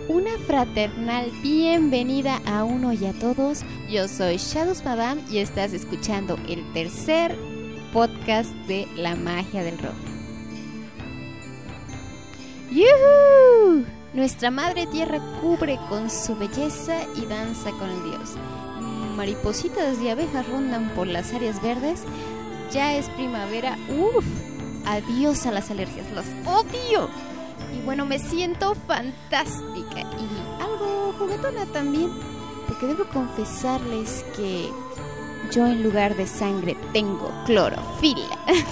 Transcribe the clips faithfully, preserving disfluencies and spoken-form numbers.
Una fraternal bienvenida a uno y a todos. Yo soy Shadows Madame y estás escuchando el tercer podcast de La Magia del Roble. ¡Yuhu! Nuestra madre tierra cubre con su belleza y danza con el dios. Maripositas y abejas rondan por las áreas verdes. Ya es primavera. ¡Uf! Adiós a las alergias, las odio. Y bueno, me siento fantástica y algo juguetona también, porque debo confesarles que yo en lugar de sangre tengo clorofila.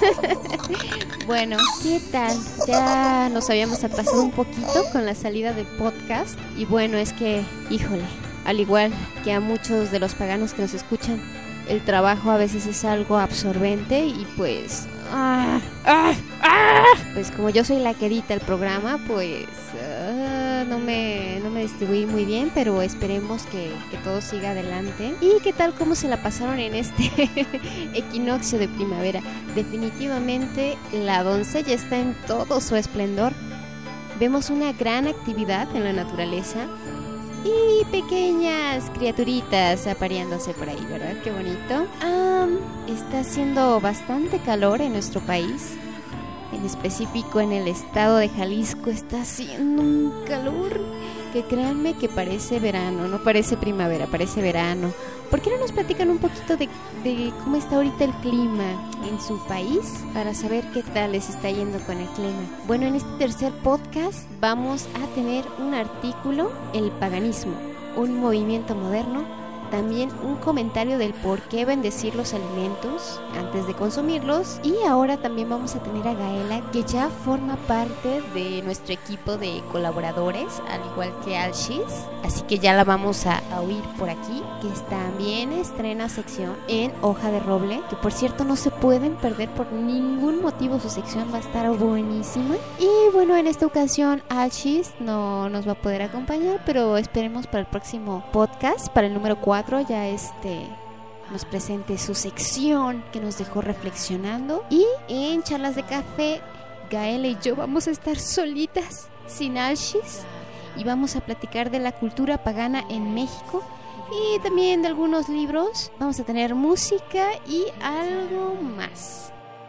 Bueno, ¿qué tal? Ya nos habíamos atrasado un poquito con la salida del podcast. Y bueno, es que, híjole, al igual que a muchos de los paganos que nos escuchan, el trabajo a veces es algo absorbente y pues... Ah, ah, ah, pues como yo soy la que edita el programa, pues uh, no me no me distribuí muy bien, pero esperemos que, que todo siga adelante. ¿Y qué tal cómo se la pasaron en este equinoccio de primavera? Definitivamente la doncella está en todo su esplendor. Vemos una gran actividad en la naturaleza y pequeñas criaturitas apareándose por ahí, ¿verdad? Qué bonito. Um, está haciendo bastante calor en nuestro país. En específico en el estado de Jalisco está haciendo un calor que créanme que parece verano, no parece primavera, parece verano. ¿Por qué no nos platican un poquito de, de cómo está ahorita el clima en su país para saber qué tal les está yendo con el clima? Bueno, en este tercer podcast vamos a tener un artículo, el paganismo, un movimiento moderno, también un comentario del por qué bendecir los alimentos antes de consumirlos, y ahora también vamos a tener a Gaela, que ya forma parte de nuestro equipo de colaboradores, al igual que Alshis, así que ya la vamos a, a oír por aquí, que también estrena sección en Hoja de Roble, que por cierto no se pueden perder por ningún motivo, su sección va a estar buenísima. Y bueno, en esta ocasión Alshis no nos va a poder acompañar, pero esperemos para el próximo podcast, para el número cuatro, ya este nos presente su sección que nos dejó reflexionando. Y en Charlas de Café, Gaela y yo vamos a estar solitas, sin Alshis, y vamos a platicar de la cultura pagana en México y también de algunos libros. Vamos a tener música y algo más.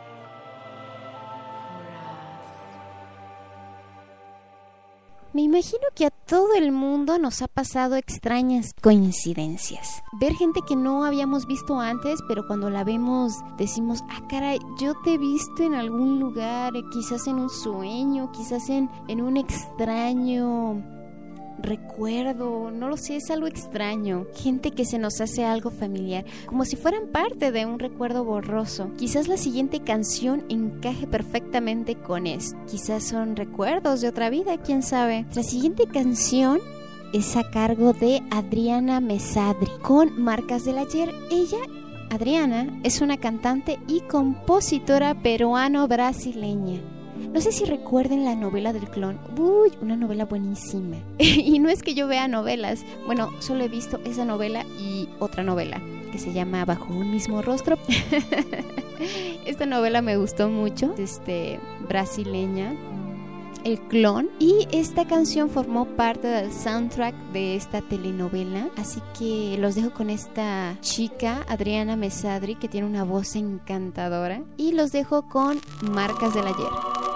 Me imagino que a todo el mundo nos ha pasado extrañas coincidencias. Ver gente que no habíamos visto antes, pero cuando la vemos decimos, ah, caray, yo te he visto en algún lugar, quizás en un sueño, quizás en, en un extraño recuerdo, no lo sé, es algo extraño. Gente que se nos hace algo familiar, como si fueran parte de un recuerdo borroso. Quizás la siguiente canción encaje perfectamente con esto. Quizás son recuerdos de otra vida, quién sabe. La siguiente canción es a cargo de Adriana Mesadri, con Marcas del Ayer. Ella, Adriana, es una cantante y compositora peruano-brasileña. No sé si recuerden la novela del clon. Uy, una novela buenísima. Y no es que yo vea novelas. Bueno, solo he visto esa novela y otra novela que se llama Bajo un mismo rostro. Esta novela me gustó mucho. Este, brasileña, El Clon. Y esta canción formó parte del soundtrack de esta telenovela. Así que los dejo con esta chica, Adriana Mesadri, que tiene una voz encantadora. Y los dejo con Marcas del Ayer.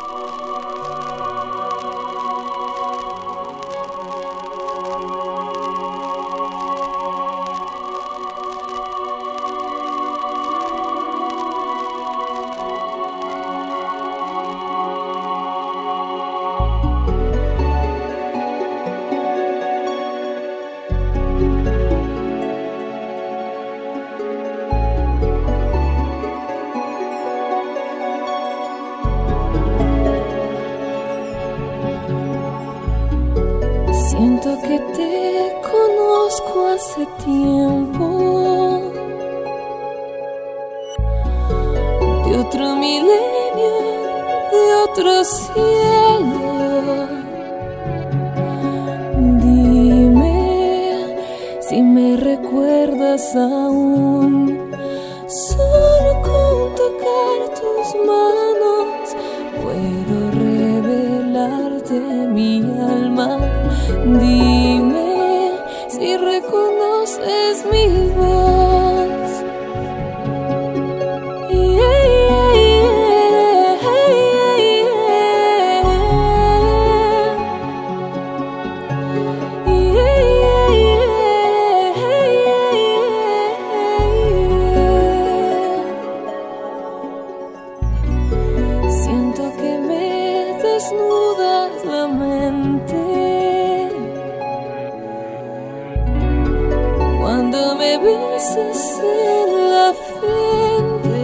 Siento que te conozco hace tiempo, de otro milenio, de otro cielo. Dime si me recuerdas aún, solo con tocar tus manos puedo revelarte mi alma. Dime si reconoces mi voz. Yeah, yeah, yeah, yeah. Yeah, yeah, yeah. Siento que me desnudas la mente cuando me besas en la frente.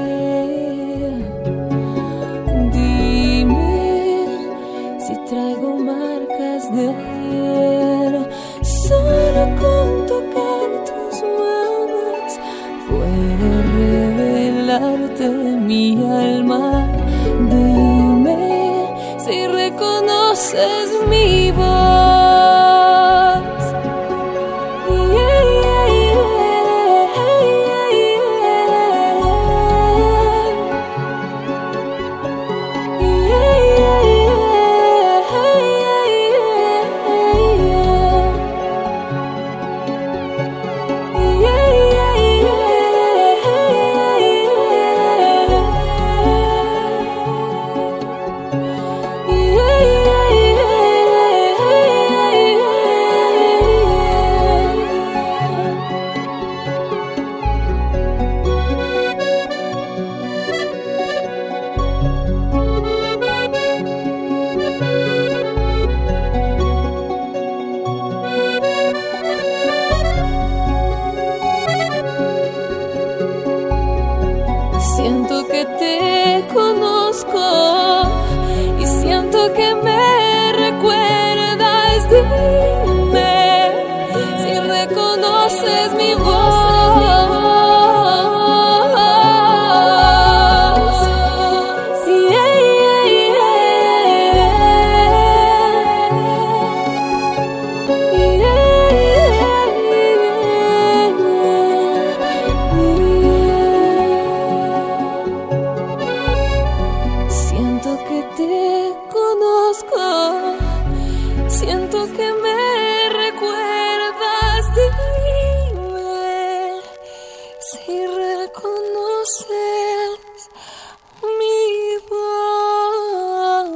Dime si traigo marcas de ayer. Solo con tocar tus manos puedo revelarte mi alma. Dime si reconoces mi voz. Siento que te conozco y siento que me recuerdas. Dime si reconoces mi voz. Yeah, yeah, yeah. Siento que te conozco, siento que me recuerdas. Dime si reconoces mi voz.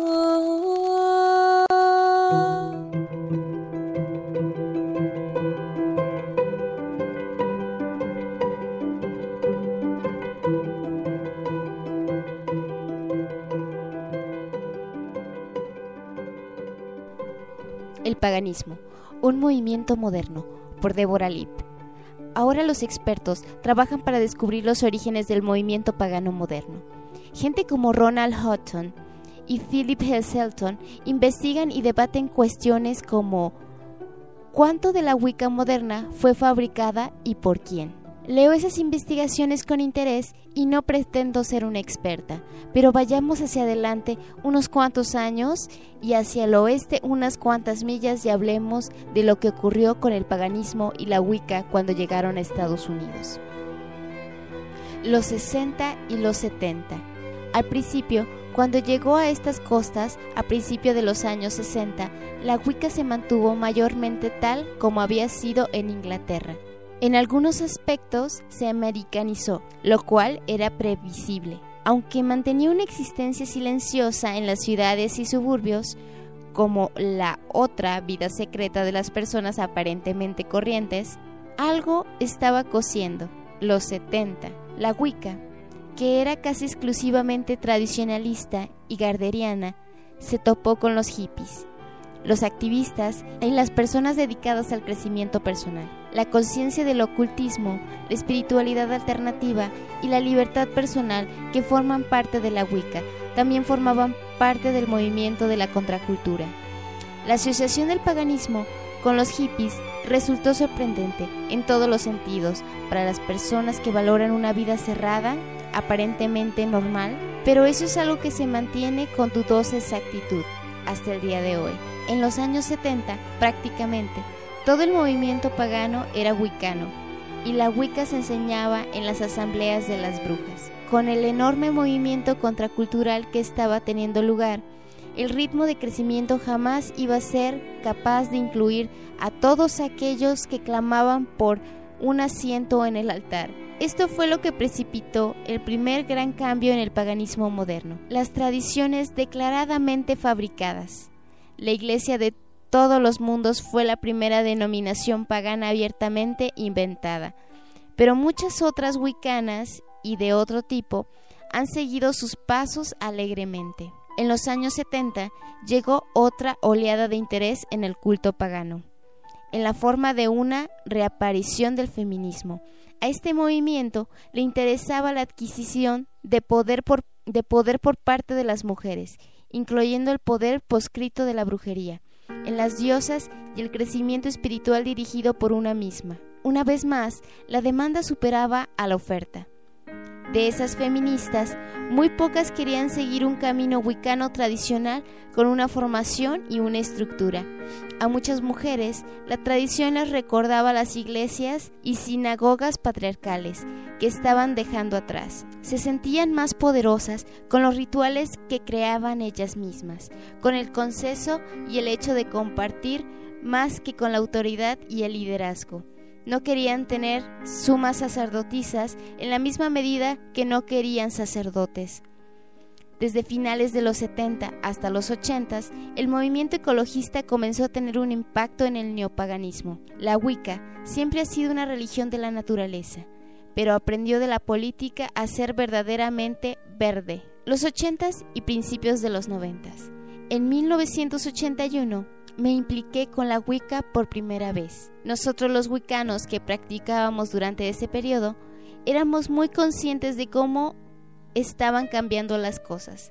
El paganismo, un movimiento moderno, por Deborah Leith. Ahora los expertos trabajan para descubrir los orígenes del movimiento pagano moderno. Gente como Ronald Hutton y Philip Heselton investigan y debaten cuestiones como ¿cuánto de la Wicca moderna fue fabricada y por quién? Leo esas investigaciones con interés y no pretendo ser una experta, pero vayamos hacia adelante unos cuantos años y hacia el oeste unas cuantas millas y hablemos de lo que ocurrió con el paganismo y la Wicca cuando llegaron a Estados Unidos. Los sesenta y los setenta. Al principio, cuando llegó a estas costas, a principios de los años sesenta, la Wicca se mantuvo mayormente tal como había sido en Inglaterra. En algunos aspectos se americanizó, lo cual era previsible. Aunque mantenía una existencia silenciosa en las ciudades y suburbios, como la otra vida secreta de las personas aparentemente corrientes, algo estaba cociendo. Los setenta. La Wicca, que era casi exclusivamente tradicionalista y gardneriana, se topó con los hippies, los activistas y las personas dedicadas al crecimiento personal. La conciencia del ocultismo, la espiritualidad alternativa y la libertad personal que forman parte de la Wicca también formaban parte del movimiento de la contracultura. La asociación del paganismo con los hippies resultó sorprendente en todos los sentidos para las personas que valoran una vida cerrada, aparentemente normal, pero eso es algo que se mantiene con dudosa exactitud hasta el día de hoy. En los años setenta, prácticamente, todo el movimiento pagano era wiccano, y la Wicca se enseñaba en las asambleas de las brujas. Con el enorme movimiento contracultural que estaba teniendo lugar, El ritmo de crecimiento jamás iba a ser capaz de incluir a todos aquellos que clamaban por un asiento en el altar. Esto fue lo que precipitó el primer gran cambio en el paganismo moderno: las tradiciones declaradamente fabricadas. La Iglesia de todos los mundos fue la primera denominación pagana abiertamente inventada, pero muchas otras wiccanas y de otro tipo han seguido sus pasos alegremente. En los años setenta llegó otra oleada de interés en el culto pagano, en la forma de una reaparición del feminismo. A este movimiento le interesaba la adquisición de poder por, de poder por parte de las mujeres, incluyendo el poder proscrito de la brujería, en las diosas y el crecimiento espiritual dirigido por una misma. Una vez más, la demanda superaba a la oferta. De esas feministas, muy pocas querían seguir un camino wicano tradicional con una formación y una estructura. A muchas mujeres, la tradición les recordaba las iglesias y sinagogas patriarcales que estaban dejando atrás. Se sentían más poderosas con los rituales que creaban ellas mismas, con el consenso y el hecho de compartir más que con la autoridad y el liderazgo. No querían tener sumas sacerdotisas en la misma medida que no querían sacerdotes. Desde finales de los setenta hasta los ochenta, el movimiento ecologista comenzó a tener un impacto en el neopaganismo. La Wicca siempre ha sido una religión de la naturaleza, pero aprendió de la política a ser verdaderamente verde. Los ochentas y principios de los noventas. En mil novecientos ochenta y uno me impliqué con la Wicca por primera vez. Nosotros los wiccanos que practicábamos durante ese periodo éramos muy conscientes de cómo estaban cambiando las cosas.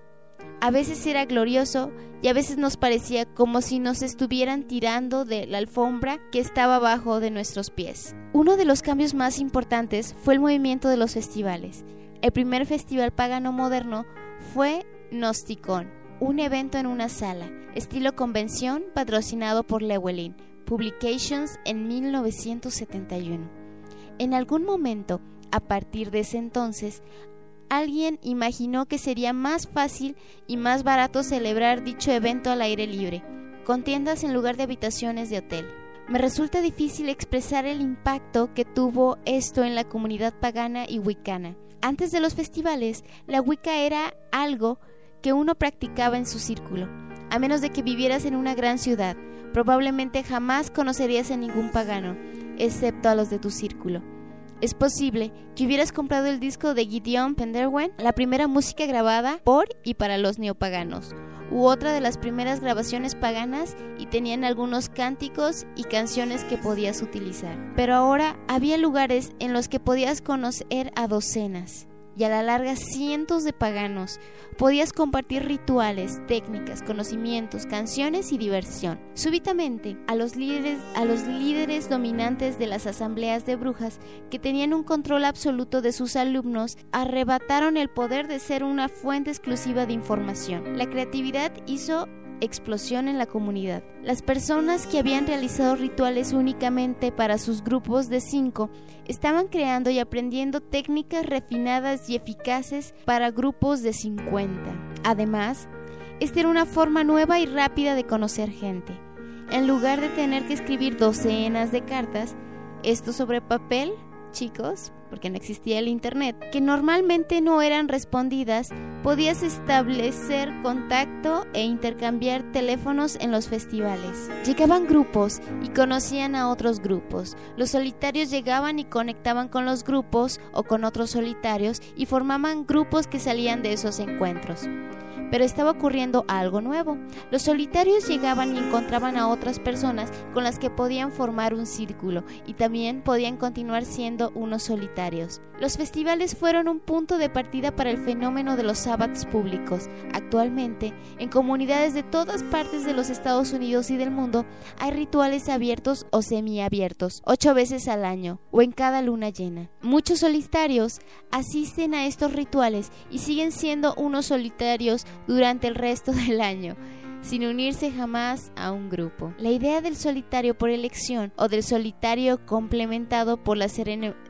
A veces era glorioso y a veces nos parecía como si nos estuvieran tirando de la alfombra que estaba abajo de nuestros pies. Uno de los cambios más importantes fue el movimiento de los festivales. El primer festival pagano moderno fue Gnosticon, un evento en una sala, estilo convención, patrocinado por Llewellyn Publications en mil novecientos setenta y uno. En algún momento, a partir de ese entonces, alguien imaginó que sería más fácil y más barato celebrar dicho evento al aire libre, con tiendas en lugar de habitaciones de hotel. Me resulta difícil expresar el impacto que tuvo esto en la comunidad pagana y wiccana. Antes de los festivales, la Wicca era algo que uno practicaba en su círculo. A menos de que vivieras en una gran ciudad, probablemente jamás conocerías a ningún pagano, excepto a los de tu círculo. Es posible que hubieras comprado el disco de Gideon Penderwen, la primera música grabada por y para los neopaganos, u otra de las primeras grabaciones paganas, y tenían algunos cánticos y canciones que podías utilizar. Pero ahora había lugares en los que podías conocer a docenas, y a la larga cientos de paganos. Podías compartir rituales, técnicas, conocimientos, canciones y diversión. Súbitamente, a los líderes, a los líderes dominantes de las asambleas de brujas, que tenían un control absoluto de sus alumnos, arrebataron el poder de ser una fuente exclusiva de información. La creatividad hizo explosión en la comunidad. Las personas que habían realizado rituales únicamente para sus grupos de cinco estaban creando y aprendiendo técnicas refinadas y eficaces para grupos de cincuenta. Además, esta era una forma nueva y rápida de conocer gente. En lugar de tener que escribir docenas de cartas, esto sobre papel, chicos, porque no existía el internet, que normalmente no eran respondidas, podías establecer contacto e intercambiar teléfonos en los festivales. Llegaban grupos y conocían a otros grupos. Los solitarios llegaban y conectaban con los grupos o con otros solitarios y formaban grupos que salían de esos encuentros. Pero estaba ocurriendo algo nuevo. Los solitarios llegaban y encontraban a otras personas con las que podían formar un círculo y también podían continuar siendo unos solitarios. Los festivales fueron un punto de partida para el fenómeno de los sabbats públicos. Actualmente, en comunidades de todas partes de los Estados Unidos y del mundo, hay rituales abiertos o semiabiertos, ocho veces al año o en cada luna llena. Muchos solitarios asisten a estos rituales y siguen siendo unos solitarios durante el resto del año, sin unirse jamás a un grupo. La idea del solitario por elección o del solitario complementado por la sereno-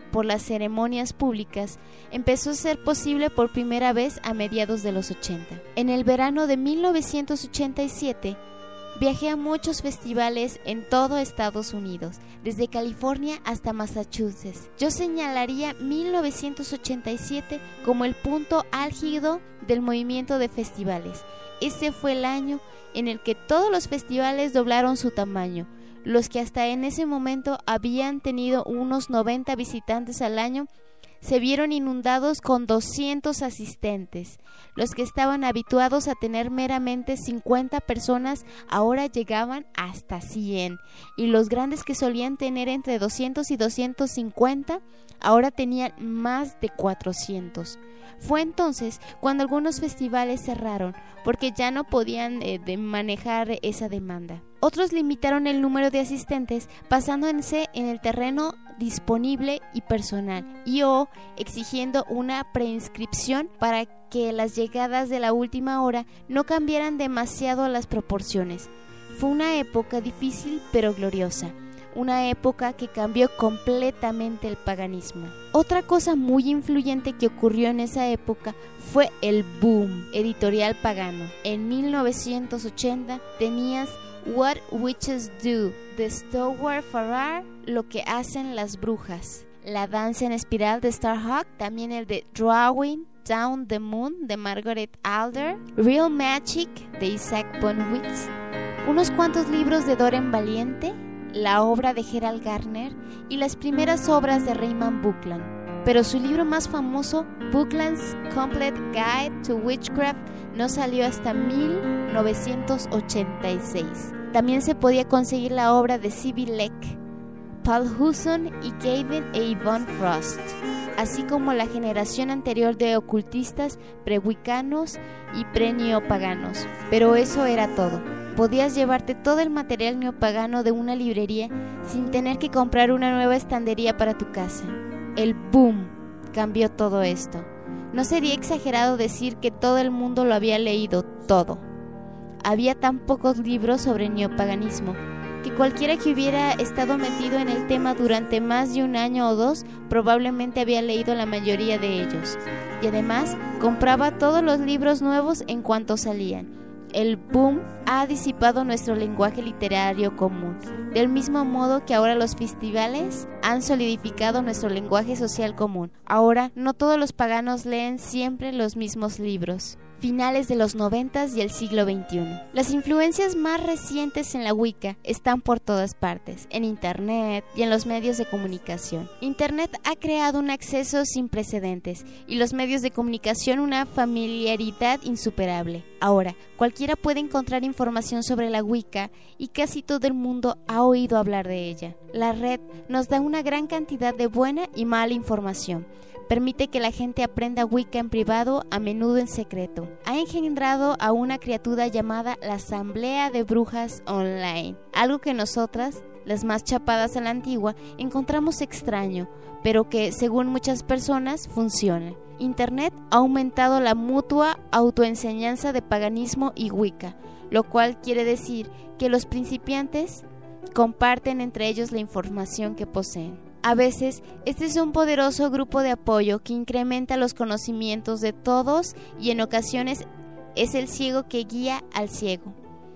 por las ceremonias públicas empezó a ser posible por primera vez a mediados de los ochenta. En el verano de mil novecientos ochenta y siete, viajé a muchos festivales en todo Estados Unidos, desde California hasta Massachusetts. Yo señalaría mil novecientos ochenta y siete como el punto álgido del movimiento de festivales. Ese fue el año en el que todos los festivales doblaron su tamaño. Los que hasta en ese momento habían tenido unos noventa visitantes al año se vieron inundados con doscientos asistentes. Los que estaban habituados a tener meramente cincuenta personas ahora llegaban hasta cien, y los grandes que solían tener entre doscientos y doscientos cincuenta ahora tenían más de cuatrocientos. Fue entonces cuando algunos festivales cerraron porque ya no podían eh, de manejar esa demanda. Otros limitaron el número de asistentes basándose en el terreno disponible y personal, y o exigiendo una preinscripción para que las llegadas de la última hora no cambiaran demasiado las proporciones. Fue una época difícil pero gloriosa. Una época que cambió completamente el paganismo. Otra cosa muy influyente que ocurrió en esa época fue el boom editorial pagano. En mil novecientos ochenta tenías What Witches Do, de Stewart Farrar, Lo que hacen las brujas, La danza en espiral de Starhawk, también el de Drawing Down the Moon de Margaret Alder, Real Magic de Isaac Bonewitz, unos cuantos libros de Doreen Valiente, la obra de Gerald Gardner y las primeras obras de Raymond Buckland. Pero su libro más famoso, Buckland's Complete Guide to Witchcraft, no salió hasta mil novecientos ochenta y seis. También se podía conseguir la obra de Sibby Leck, Paul Hudson y Gavin e Yvonne Frost, así como la generación anterior de ocultistas pre-wiccanos y pre-neopaganos. Pero eso era todo. Podías llevarte todo el material neopagano de una librería sin tener que comprar una nueva estantería para tu casa. El boom cambió todo esto. No sería exagerado decir que todo el mundo lo había leído todo. Había tan pocos libros sobre neopaganismo que cualquiera que hubiera estado metido en el tema durante más de un año o dos probablemente había leído la mayoría de ellos. Y además compraba todos los libros nuevos en cuanto salían. El boom ha disipado nuestro lenguaje literario común, del mismo modo que ahora los festivales han solidificado nuestro lenguaje social común. Ahora no todos los paganos leen siempre los mismos libros. Finales de los noventas y el siglo veintiuno. Las influencias más recientes en la Wicca están por todas partes, en Internet y en los medios de comunicación. Internet ha creado un acceso sin precedentes y los medios de comunicación una familiaridad insuperable. Ahora, cualquiera puede encontrar información sobre la Wicca y casi todo el mundo ha oído hablar de ella. La red nos da una gran cantidad de buena y mala información. Permite que la gente aprenda Wicca en privado, a menudo en secreto. Ha engendrado a una criatura llamada la Asamblea de Brujas Online, algo que nosotras, las más chapadas a la antigua, encontramos extraño, pero que, según muchas personas, funciona. Internet ha aumentado la mutua autoenseñanza de paganismo y Wicca, lo cual quiere decir que los principiantes comparten entre ellos la información que poseen. A veces, este es un poderoso grupo de apoyo que incrementa los conocimientos de todos y en ocasiones es el ciego que guía al ciego.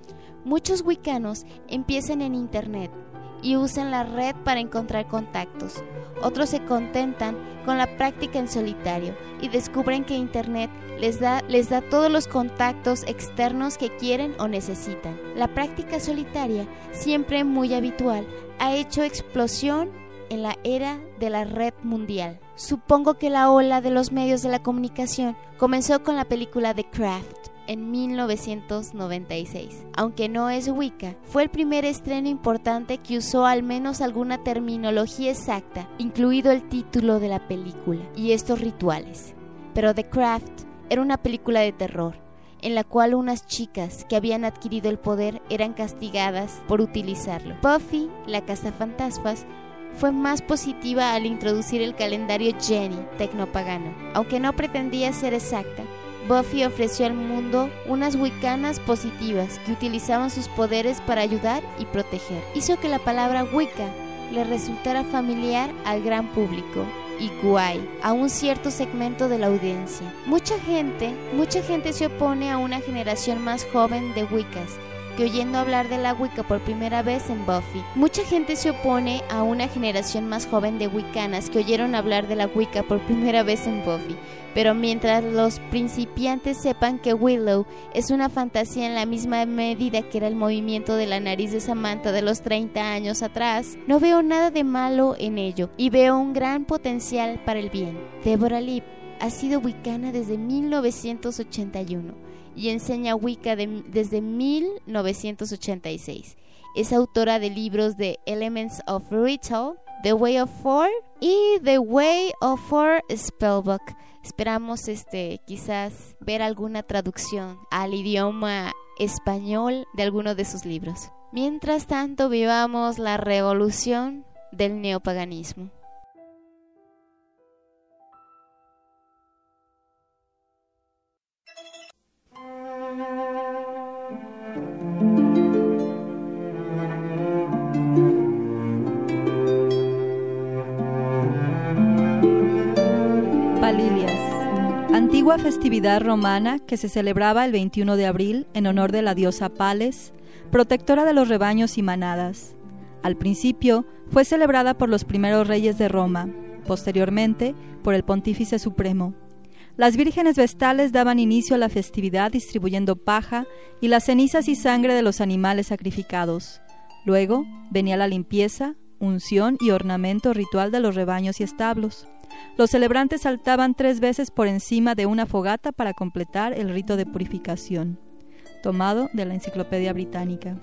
Muchos wiccanos empiezan en Internet y usan la red para encontrar contactos. Otros se contentan con la práctica en solitario y descubren que Internet les da, les da todos los contactos externos que quieren o necesitan. La práctica solitaria, siempre muy habitual, ha hecho explosión en la era de la red mundial. Supongo que la ola de los medios de la comunicación comenzó con la película The Craft en mil novecientos noventa y seis. Aunque no es Wicca, fue el primer estreno importante que usó al menos alguna terminología exacta, incluido el título de la película y estos rituales. Pero The Craft era una película de terror, en la cual unas chicas que habían adquirido el poder eran castigadas por utilizarlo. Buffy, la cazafantasmas, fue más positiva al introducir el calendario Jenny, tecnopagano. Aunque no pretendía ser exacta, Buffy ofreció al mundo unas wiccanas positivas que utilizaban sus poderes para ayudar y proteger. Hizo que la palabra Wicca le resultara familiar al gran público y guay a un cierto segmento de la audiencia. Mucha gente, mucha gente se opone a una generación más joven de Wiccas que oyendo hablar de la Wicca por primera vez en Buffy. Mucha gente se opone a una generación más joven de Wiccanas que oyeron hablar de la Wicca por primera vez en Buffy. Pero mientras los principiantes sepan que Willow es una fantasía en la misma medida que era el movimiento de la nariz de Samantha de los treinta años atrás, no veo nada de malo en ello y veo un gran potencial para el bien. Deborah Leaf ha sido Wiccana desde mil novecientos ochenta y uno y enseña Wicca de, desde mil novecientos ochenta y seis. Es autora de libros de Elements of Ritual, The Way of Four y The Way of Four Spellbook. Esperamos este quizás ver alguna traducción al idioma español de alguno de sus libros. Mientras tanto, vivamos la revolución del neopaganismo. Palilias, antigua festividad romana que se celebraba el veintiuno de abril en honor de la diosa Pales, protectora de los rebaños y manadas. Al principio fue celebrada por los primeros reyes de Roma, posteriormente por el Pontífice Supremo. Las vírgenes vestales daban inicio a la festividad distribuyendo paja y las cenizas y sangre de los animales sacrificados. Luego venía la limpieza, unción y ornamento ritual de los rebaños y establos. Los celebrantes saltaban tres veces por encima de una fogata para completar el rito de purificación. Tomado de la Enciclopedia Británica.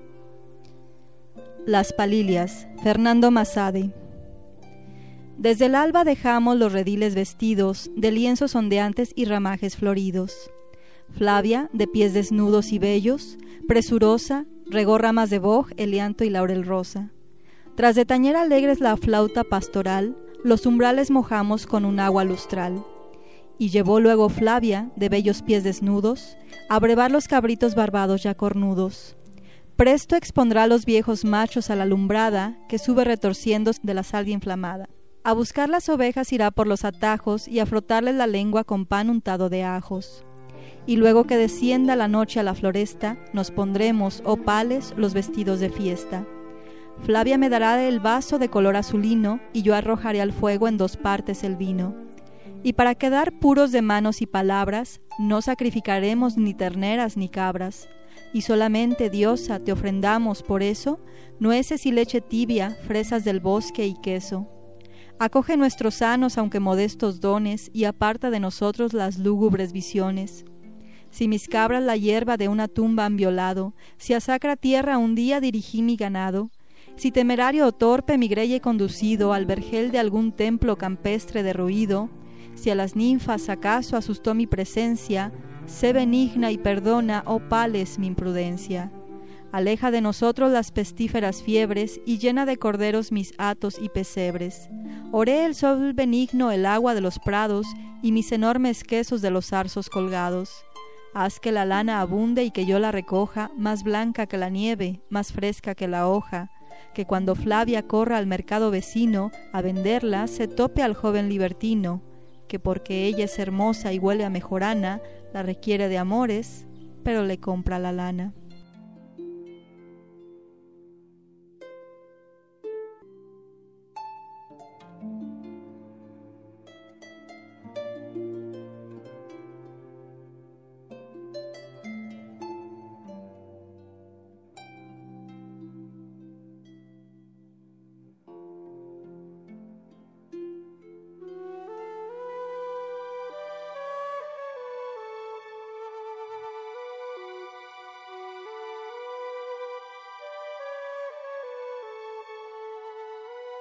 Las Palilias, Fernando Massade. Desde el alba dejamos los rediles vestidos de lienzos ondeantes y ramajes floridos. Flavia, de pies desnudos y bellos, presurosa, regó ramas de boj, elianto y laurel rosa. Tras de tañer alegres la flauta pastoral, los umbrales mojamos con un agua lustral. Y llevó luego Flavia, de bellos pies desnudos, a brevar los cabritos barbados ya cornudos. Presto expondrá a los viejos machos a la alumbrada que sube retorciendo de la salvia inflamada. A buscar las ovejas irá por los atajos y a frotarles la lengua con pan untado de ajos. Y luego que descienda la noche a la floresta, nos pondremos, oh Pales, los vestidos de fiesta. Flavia me dará el vaso de color azulino y yo arrojaré al fuego en dos partes el vino. Y para quedar puros de manos y palabras, no sacrificaremos ni terneras ni cabras. Y solamente, diosa, te ofrendamos por eso nueces y leche tibia, fresas del bosque y queso. Acoge nuestros sanos aunque modestos dones y aparta de nosotros las lúgubres visiones. Si mis cabras la hierba de una tumba han violado, si a sacra tierra un día dirigí mi ganado, si temerario o torpe mi grey he conducido al vergel de algún templo campestre derruido, si a las ninfas acaso asustó mi presencia, sé benigna y perdona, oh Pales, mi imprudencia. Aleja de nosotros las pestíferas fiebres y llena de corderos mis hatos y pesebres. Oré el sol benigno el agua de los prados y mis enormes quesos de los zarzos colgados. Haz que la lana abunde y que yo la recoja, más blanca que la nieve, más fresca que la hoja, que cuando Flavia corra al mercado vecino a venderla se tope al joven libertino, que porque ella es hermosa y huele a mejorana, la requiere de amores, pero le compra la lana.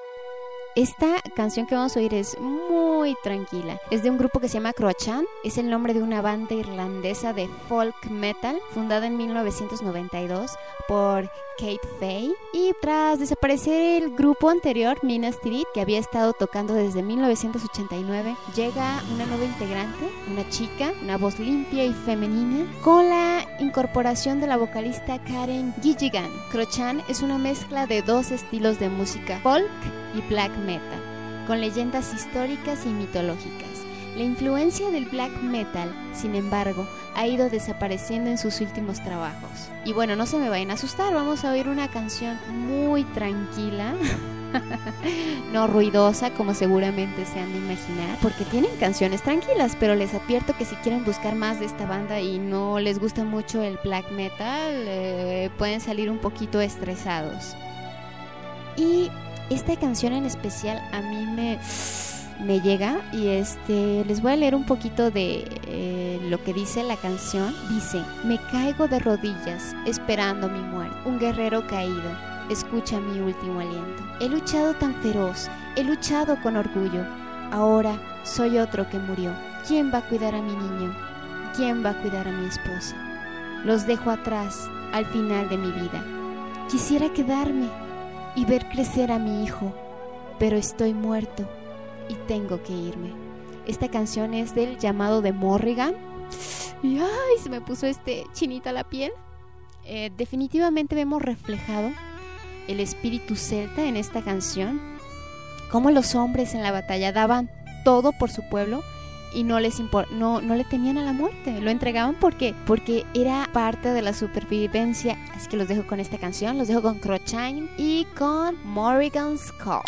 Esta canción que vamos a oír es muy tranquila. Es de un grupo que se llama Crochán. Es el nombre de una banda irlandesa de folk metal fundada en mil novecientos noventa y dos por Kate Fay. Y tras desaparecer el grupo anterior, Minas Tirith, que había estado tocando desde mil novecientos ochenta y nueve, llega una nueva integrante, una chica, una voz limpia y femenina, con la incorporación de la vocalista Karen Gilligan. Crochán es una mezcla de dos estilos de música, folk y black metal, con leyendas históricas y mitológicas. La influencia del black metal, sin embargo, ha ido desapareciendo en sus últimos trabajos. Y bueno, no se me vayan a asustar, vamos a oír una canción muy tranquila, no ruidosa como seguramente se han de imaginar, porque tienen canciones tranquilas, pero les advierto que si quieren buscar más de esta banda y no les gusta mucho el black metal, eh, pueden salir un poquito estresados. Y esta canción en especial a mí me, me llega y este les voy a leer un poquito de eh, lo que dice la canción. Dice: me caigo de rodillas esperando mi muerte, un guerrero caído, escucha mi último aliento. He luchado tan feroz, he luchado con orgullo, ahora soy otro que murió. ¿Quién va a cuidar a mi niño? ¿Quién va a cuidar a mi esposa? Los dejo atrás al final de mi vida. Quisiera quedarme y ver crecer a mi hijo, pero estoy muerto y tengo que irme. Esta canción es del Llamado de Morrigan y ay, se me puso este chinita la piel. Eh, definitivamente vemos reflejado el espíritu celta en esta canción, cómo los hombres en la batalla daban todo por su pueblo y no les impor- no, no le temían a la muerte, lo entregaban porque, porque era parte de la supervivencia. Así que los dejo con esta canción, los dejo con Crochán y con Morrigan's Call.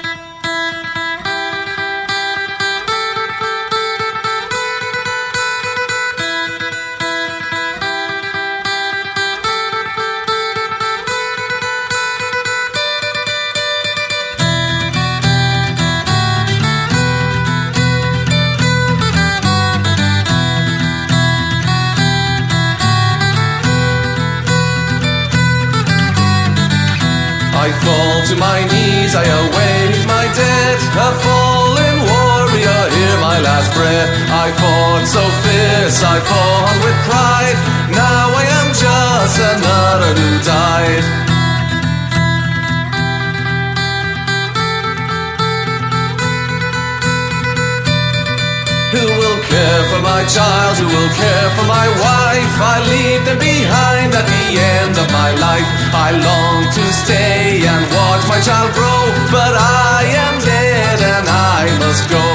I fall to my knees, I await my death, a fallen warrior, hear my last breath. I fought so fierce, I fought with pride, now I am just another who died. Who will care for my child, who will care for my wife? I leave them behind at the end of my life. I long to stay and watch my child grow, but I am dead and I must go.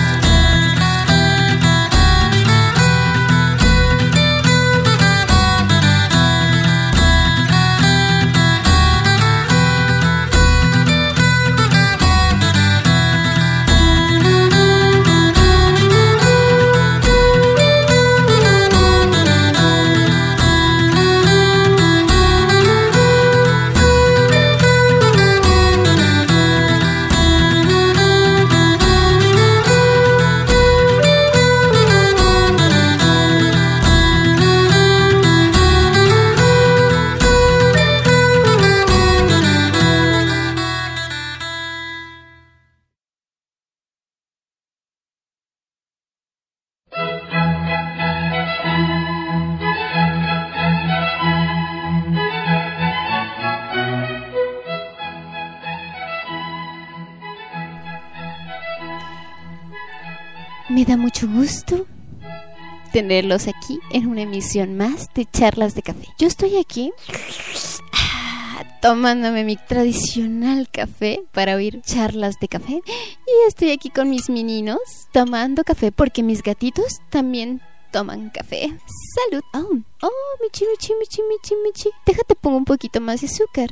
Me da mucho gusto tenerlos aquí en una emisión más de Charlas de Café. Yo estoy aquí ah, tomándome mi tradicional café para oír Charlas de Café. Y estoy aquí con mis meninos tomando café porque mis gatitos también toman café. ¡Salud! Oh, oh, Michi, Michi, Michi, Michi, Michi. Déjate pongo un poquito más de azúcar.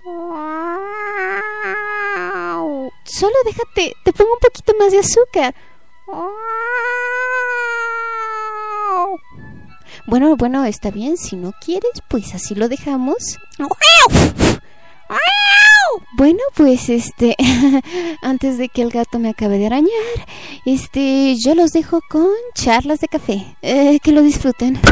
Solo déjate, te pongo un poquito más de azúcar. Bueno, bueno, está bien. Si no quieres, pues así lo dejamos. Bueno, pues este antes de que el gato me acabe de arañar, este yo los dejo con Charlas de Café. Eh, que lo disfruten.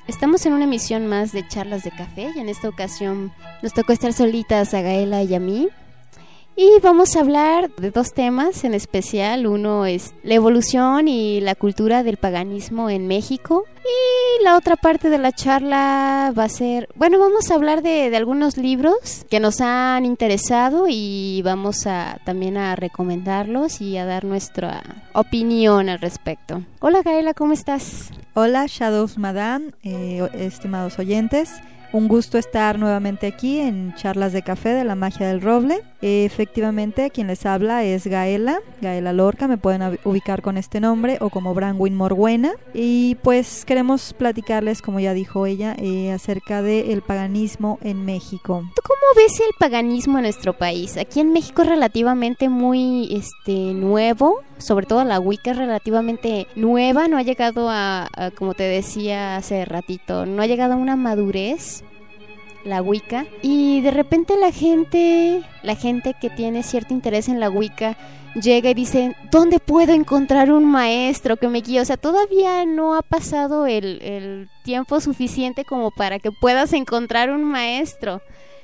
Estamos en una emisión más de Charlas de Café y en esta ocasión nos tocó estar solitas a Gaela y a mí. Y vamos a hablar de dos temas en especial. Uno es la evolución y la cultura del paganismo en México. Y la otra parte de la charla va a ser... Bueno, vamos a hablar de, de algunos libros que nos han interesado y vamos a también a recomendarlos y a dar nuestra opinión al respecto. Hola Gaela, ¿cómo estás? Hola Shadows Madame, eh, estimados oyentes. Un gusto estar nuevamente aquí en Charlas de Café de la Magia del Roble. Eh, efectivamente, quien les habla es Gaela, Gaela Lorca, me pueden ubicar con este nombre o como Branwyn Morbuena. Y pues queremos platicarles, como ya dijo ella, eh, acerca del paganismo en México. ¿Tú cómo ves el paganismo en nuestro país? Aquí en México es relativamente muy este, nuevo, sobre todo la Wicca es relativamente nueva, no ha llegado a, a, como te decía hace ratito, no ha llegado a una madurez la Wicca, y de repente la gente, la gente que tiene cierto interés en la Wicca llega y dice, ¿dónde puedo encontrar un maestro que me guíe? O sea, todavía no ha pasado el, el tiempo suficiente como para que puedas encontrar un maestro.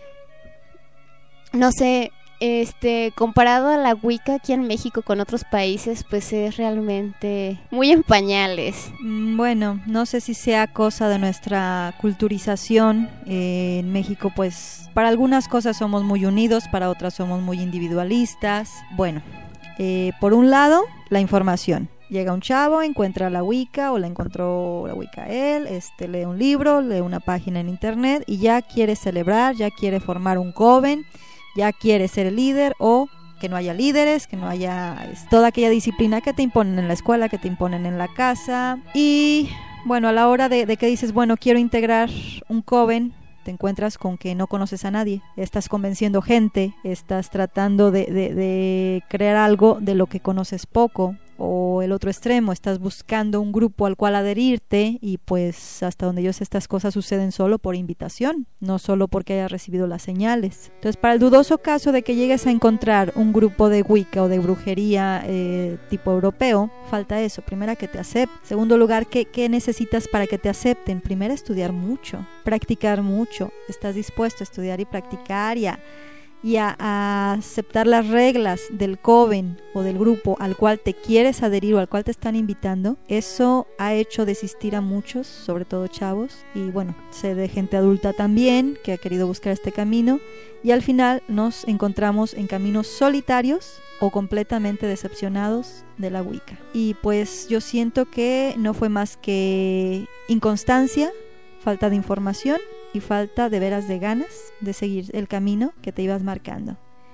No sé, este, comparado a la Wicca aquí en México con otros países, pues es realmente muy en pañales. Bueno, no sé si sea cosa de nuestra culturización. Eh, en México, pues, para algunas cosas somos muy unidos, para otras somos muy individualistas. Bueno, eh, por un lado, la información. Llega un chavo, encuentra la Wicca o la encontró la Wicca él, este, lee un libro, lee una página en internet y ya quiere celebrar, ya quiere formar un coven, ya quiere ser el líder o que no haya líderes, que no haya es, toda aquella disciplina que te imponen en la escuela, que te imponen en la casa. Y bueno, a la hora de, de que dices, bueno, quiero integrar un coven, te encuentras con que no conoces a nadie, estás convenciendo gente, estás tratando de, de, de crear algo de lo que conoces poco. O el otro extremo, estás buscando un grupo al cual adherirte y pues hasta donde yo sé estas cosas suceden solo por invitación, no solo porque hayas recibido las señales. Entonces, para el dudoso caso de que llegues a encontrar un grupo de Wicca o de brujería eh, tipo europeo, falta eso. Primero, que te acepten. Segundo lugar, ¿qué, qué necesitas para que te acepten? Primero, estudiar mucho, practicar mucho. Estás dispuesto a estudiar y practicar y a... y a, a aceptar las reglas del coven o del grupo al cual te quieres adherir o al cual te están invitando. Eso ha hecho desistir a muchos, sobre todo chavos, y bueno, sé de gente adulta también que ha querido buscar este camino, y al final nos encontramos en caminos solitarios o completamente decepcionados de la Wicca. Y pues yo siento que no fue más que inconstancia, falta de información y falta de veras de ganas de seguir el camino que te ibas marcando.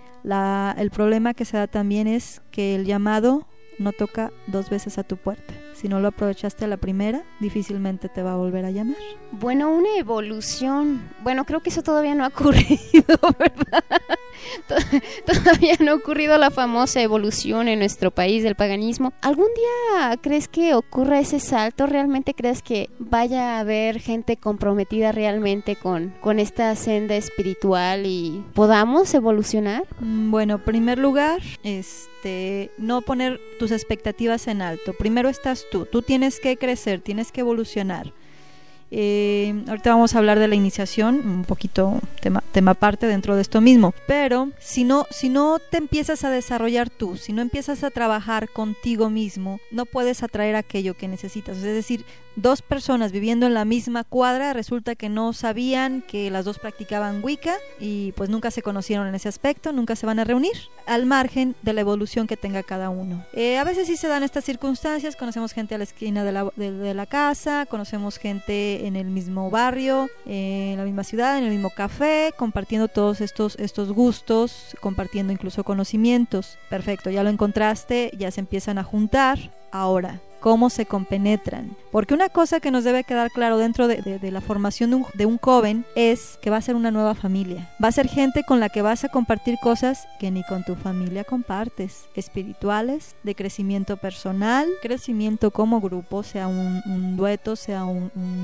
La, el problema que se da también es que el llamado no toca dos veces a tu puerta. Si no lo aprovechaste a la primera, difícilmente te va a volver a llamar. Bueno, una evolución. Bueno, creo que eso todavía no ha ocurrido, ¿verdad? Todavía no ha ocurrido la famosa evolución en nuestro país del paganismo. ¿Algún día crees que ocurra ese salto? ¿Realmente crees que vaya a haber gente comprometida realmente con, con esta senda espiritual y podamos evolucionar? Bueno, en primer lugar, este, no poner tus expectativas en alto. Primero estás tú, tú tienes que crecer, tienes que evolucionar. Eh, ahorita vamos a hablar de la iniciación, un poquito tema, tema aparte dentro de esto mismo, pero si no, si no te empiezas a desarrollar tú, si no empiezas a trabajar contigo mismo, no puedes atraer aquello que necesitas. Es decir, dos personas viviendo en la misma cuadra, resulta que no sabían que las dos practicaban Wicca y pues nunca se conocieron en ese aspecto, nunca se van a reunir, al margen de la evolución que tenga cada uno. Eh, a veces sí se dan estas circunstancias, conocemos gente a la esquina de la, de, de la casa, conocemos gente en el mismo barrio, eh, en la misma ciudad, en el mismo café, compartiendo todos estos, estos gustos, compartiendo incluso conocimientos. Perfecto, ya lo encontraste, ya se empiezan a juntar. Ahora, ¿cómo se compenetran? Porque una cosa que nos debe quedar claro dentro de, de, de la formación de un, de un coven es que va a ser una nueva familia. Va a ser gente con la que vas a compartir cosas que ni con tu familia compartes. Espirituales, de crecimiento personal, crecimiento como grupo, sea un, un dueto, sea un, un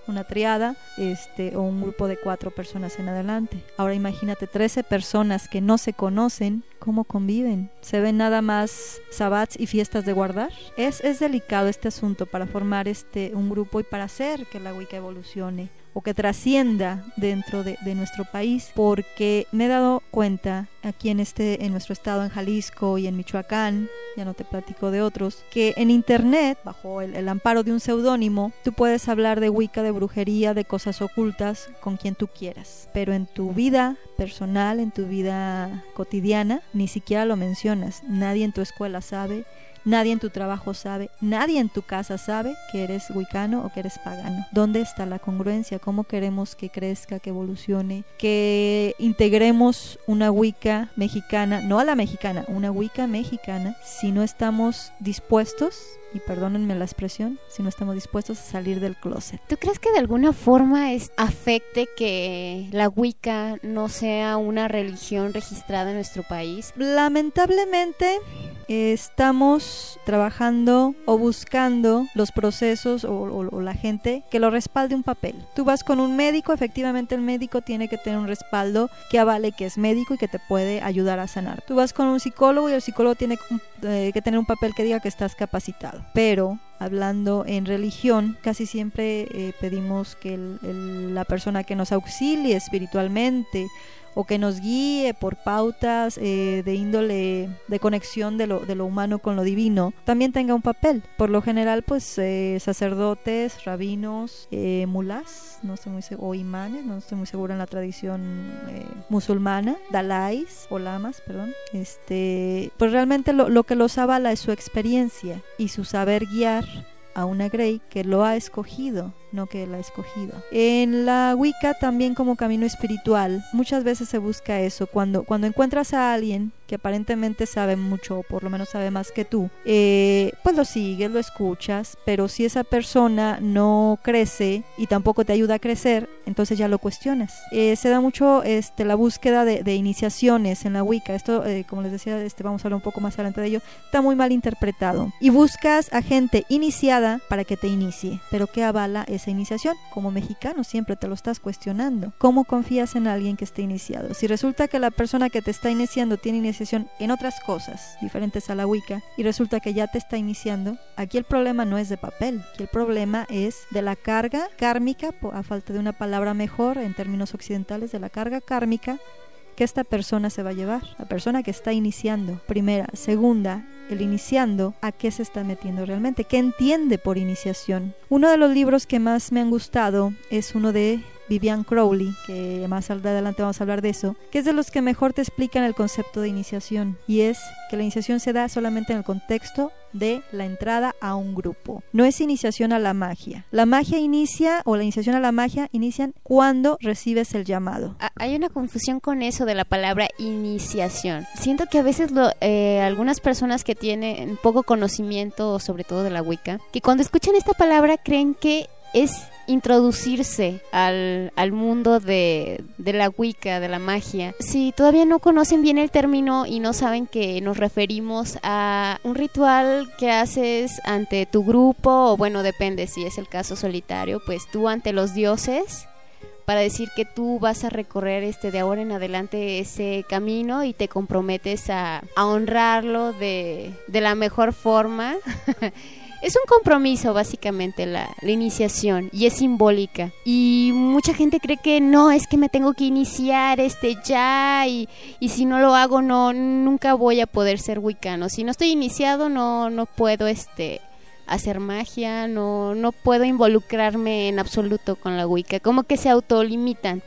una triada, este, o un grupo de cuatro personas en adelante. Ahora imagínate trece personas que no se conocen, ¿cómo conviven? ¿Se ven nada más sabbats y fiestas de guardar? Es, es delicado este asunto para formar este, un grupo y para hacer que la Wicca evolucione o que trascienda dentro de, de nuestro país, porque me he dado cuenta aquí en este en nuestro estado, en Jalisco y en Michoacán, ya no te platico de otros, que en internet, bajo el, el amparo de un seudónimo, tú puedes hablar de Wicca, de brujería, de cosas ocultas con quien tú quieras, pero en tu vida personal, en tu vida cotidiana, ni siquiera lo mencionas. Nadie en tu escuela sabe, nadie en tu trabajo sabe, nadie en tu casa sabe que eres wicano o que eres pagano. ¿Dónde está la congruencia? ¿Cómo queremos que crezca, que evolucione, que integremos una Wicca mexicana, no a la mexicana, una Wicca mexicana, si no estamos dispuestos, y perdónenme la expresión, si no estamos dispuestos a salir del closet? ¿Tú crees que de alguna forma es, afecte que la Wicca no sea una religión registrada en nuestro país? Lamentablemente eh, estamos trabajando o buscando los procesos o, o, o la gente que lo respalde un papel. Tú vas con un médico, efectivamente el médico tiene que tener un respaldo que avale que es médico y que te puede ayudar a sanar. Tú vas con un psicólogo y el psicólogo tiene eh, que tener un papel que diga que estás capacitado. Pero hablando en religión, casi siempre eh, pedimos que el, el, la persona que nos auxilie espiritualmente o que nos guíe por pautas eh, de índole de conexión de lo, de lo humano con lo divino, también tenga un papel. Por lo general, pues eh, sacerdotes, rabinos, eh, mulás, no estoy muy seguro, o imanes, no estoy muy segura en la tradición eh, musulmana, dalais o lamas, perdón. Este, pues realmente lo, lo que los avala es su experiencia y su saber guiar a una Grey que lo ha escogido, no que la ha escogido. En la Wicca también, como camino espiritual, muchas veces se busca eso. Cuando, cuando encuentras a alguien que aparentemente sabe mucho, o por lo menos sabe más que tú, eh, pues lo sigues, lo escuchas, pero si esa persona no crece y tampoco te ayuda a crecer, entonces ya lo cuestionas. Eh, se da mucho este, la búsqueda de, de iniciaciones en la Wicca. Esto, eh, como les decía, este, vamos a hablar un poco más adelante de ello, está muy mal interpretado. Y buscas a gente iniciada para que te inicie, pero ¿qué avala esa iniciación? Como mexicano siempre te lo estás cuestionando. ¿Cómo confías en alguien que esté iniciado? Si resulta que la persona que te está iniciando tiene iniciación en otras cosas diferentes a la Wicca y resulta que ya te está iniciando, aquí el problema no es de papel, aquí el problema es de la carga kármica, a falta de una palabra mejor en términos occidentales, de la carga kármica que esta persona se va a llevar, la persona que está iniciando. Primera, segunda, el iniciando, ¿a qué se está metiendo realmente? ¿Qué entiende por iniciación? Uno de los libros que más me han gustado es uno de Vivian Crowley, que más adelante vamos a hablar de eso, que es de los que mejor te explican el concepto de iniciación, y es que la iniciación se da solamente en el contexto de la entrada a un grupo. No es iniciación a la magia. La magia inicia, o la iniciación a la magia inician cuando recibes el llamado. Hay una confusión con eso de la palabra iniciación. Siento que a veces lo, eh, algunas personas que tienen poco conocimiento, sobre todo de la Wicca, que cuando escuchan esta palabra creen que es introducirse al, al mundo de, de la Wicca, de la magia. Si todavía no conocen bien el término y no saben que nos referimos a un ritual que haces ante tu grupo, o bueno, depende si es el caso solitario, pues tú ante los dioses, para decir que tú vas a recorrer este de ahora en adelante ese camino y te comprometes a, a honrarlo de, de la mejor forma. Es un compromiso, básicamente, la, la iniciación, y es simbólica. Y mucha gente cree que no, es que me tengo que iniciar este ya, y, y si no lo hago, no nunca voy a poder ser wicano. Si no estoy iniciado, no no puedo este hacer magia, no no puedo involucrarme en absoluto con la Wicca. Como que se autolimitan.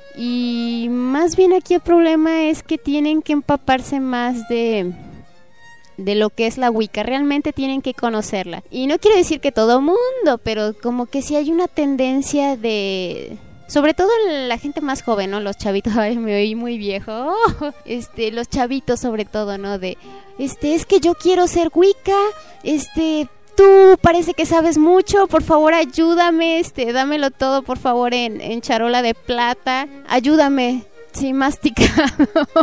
Y más bien aquí el problema es que tienen que empaparse más de... de lo que es la Wicca, realmente tienen que conocerla. Y no quiero decir que todo mundo, pero como que sí hay una tendencia de... sobre todo la gente más joven, ¿no? Los chavitos, ay, me oí muy viejo. Oh, este, los chavitos sobre todo, ¿no? De, este, es que yo quiero ser Wicca, este... tú parece que sabes mucho, por favor ayúdame, este, dámelo todo por favor en, en charola de plata, ayúdame. Sí, masticado.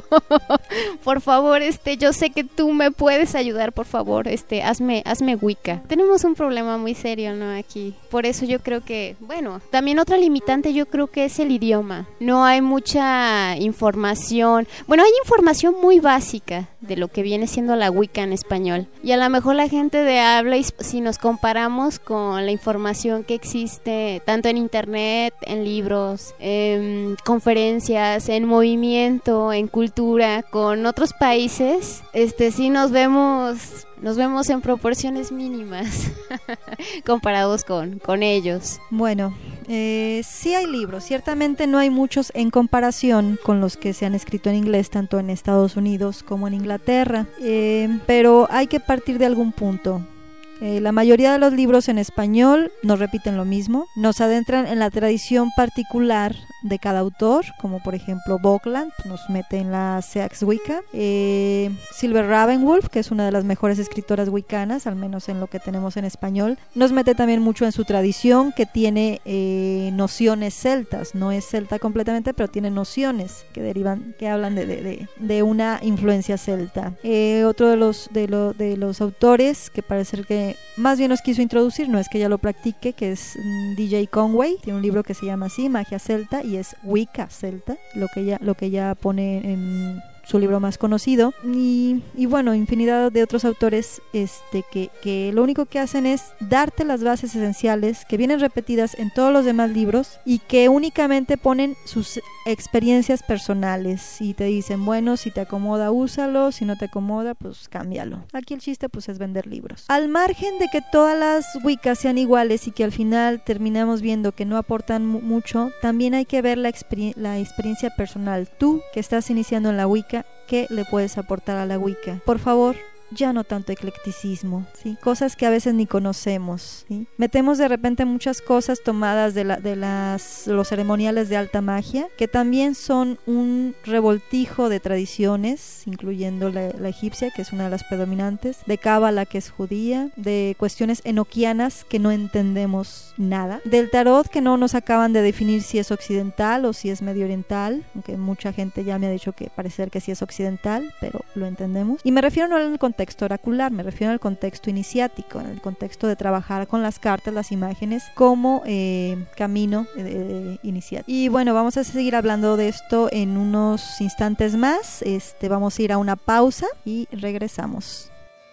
Por favor, este, yo sé que tú me puedes ayudar, por favor, este, hazme, hazme Wicca. Tenemos un problema muy serio, ¿no? Aquí. Por eso yo creo que, bueno, también otra limitante yo creo que es el idioma. No hay mucha información. Bueno, hay información muy básica de lo que viene siendo la Wicca en español. Y a lo mejor la gente de habla, si nos comparamos con la información que existe tanto en internet, en libros, en conferencias, en movimiento, en cultura, con otros países, este sí nos vemos, nos vemos en proporciones mínimas comparados con, con ellos. Bueno, eh, sí hay libros, ciertamente no hay muchos en comparación con los que se han escrito en inglés, tanto en Estados Unidos como en Inglaterra, eh, pero hay que partir de algún punto. Eh, la mayoría de los libros en español nos repiten lo mismo, nos adentran en la tradición particular de cada autor, como por ejemplo Bokland nos mete en la Seax Wicca, eh, Silver Ravenwolf, que es una de las mejores escritoras wiccanas, al menos en lo que tenemos en español, nos mete también mucho en su tradición, que tiene eh, nociones celtas, no es celta completamente, pero tiene nociones que derivan, que hablan de, de, de, de una influencia celta. Eh, otro de los, de, lo, de los autores que parece que más bien nos quiso introducir, no es que ella lo practique, que es D J Conway, tiene un libro que se llama así, Magia Celta, y es Wicca Celta, lo que ella, lo que ella pone en su libro más conocido, y, y bueno, infinidad de otros autores este que, que lo único que hacen es darte las bases esenciales que vienen repetidas en todos los demás libros y que únicamente ponen sus experiencias personales y te dicen, bueno, si te acomoda úsalo, si no te acomoda pues cámbialo. Aquí el chiste pues es vender libros. Al margen de que todas las Wiccas sean iguales y que al final terminamos viendo que no aportan mu- mucho, también hay que ver la, exper- la experiencia personal. Tú que estás iniciando en la Wicca, ¿qué le puedes aportar a la Wicca? Por favor, ya no tanto eclecticismo, ¿sí? Cosas que a veces ni conocemos, ¿sí? Metemos de repente muchas cosas tomadas de, la, de las, los ceremoniales de alta magia, que también son un revoltijo de tradiciones, incluyendo la, la egipcia, que es una de las predominantes, de cábala, que es judía, de cuestiones enoquianas que no entendemos nada, del tarot, que no nos acaban de definir si es occidental o si es medio oriental, aunque mucha gente ya me ha dicho que parece ser que sí es occidental, pero lo entendemos. Y me refiero no al contexto oracular, me refiero al contexto iniciático, en el contexto de trabajar con las cartas, las imágenes como eh, camino eh, iniciático. Y bueno, vamos a seguir hablando de esto en unos instantes más. Este, vamos a ir a una pausa y regresamos.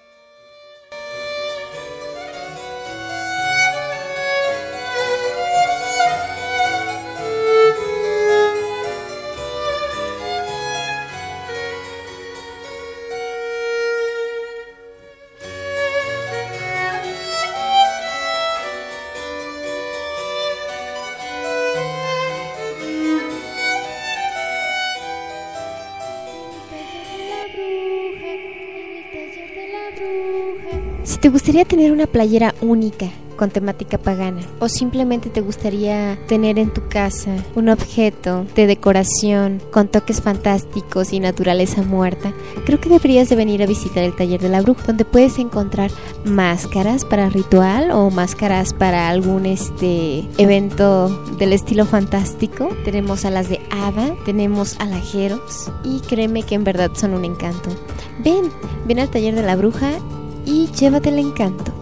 Si te gustaría tener una playera única con temática pagana, o simplemente te gustaría tener en tu casa un objeto de decoración con toques fantásticos y naturaleza muerta, creo que deberías de venir a visitar el Taller de la Bruja, donde puedes encontrar máscaras para ritual o máscaras para algún este evento del estilo fantástico. Tenemos a las de hada, tenemos alajeros, y créeme que en verdad son un encanto. Ven, ven al Taller de la Bruja y llévate el encanto.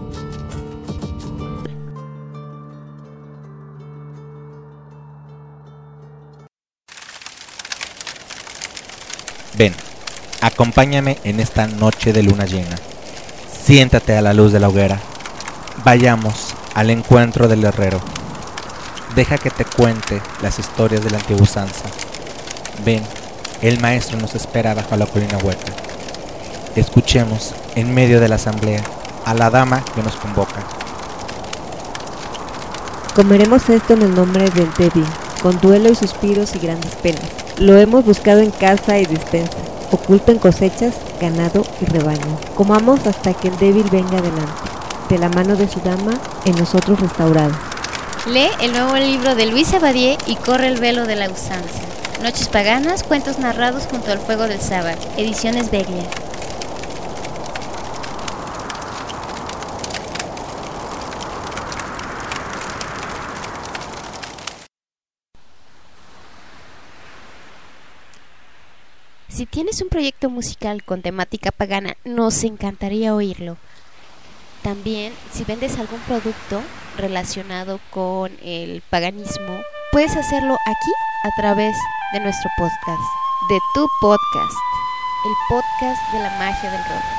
Ven, acompáñame en esta noche de luna llena. Siéntate a la luz de la hoguera. Vayamos al encuentro del herrero. Deja que te cuente las historias de la antigua usanza. Ven, el maestro nos espera bajo la colina hueca. Escuchemos, en medio de la asamblea, a la dama que nos convoca. Comeremos esto en el nombre del débil, con duelo y suspiros y grandes penas. Lo hemos buscado en casa y despensa, oculto en cosechas, ganado y rebaño. Comamos hasta que el débil venga adelante, de la mano de su dama, en nosotros restaurado. Lee el nuevo libro de Luis Abadie y corre el velo de la usanza. Noches paganas, cuentos narrados junto al fuego del sábado. Ediciones Beglia. Si tienes un proyecto musical con temática pagana, nos encantaría oírlo. También, si vendes algún producto relacionado con el paganismo, puedes hacerlo aquí a través de nuestro podcast, de tu podcast, el podcast de la magia del rock.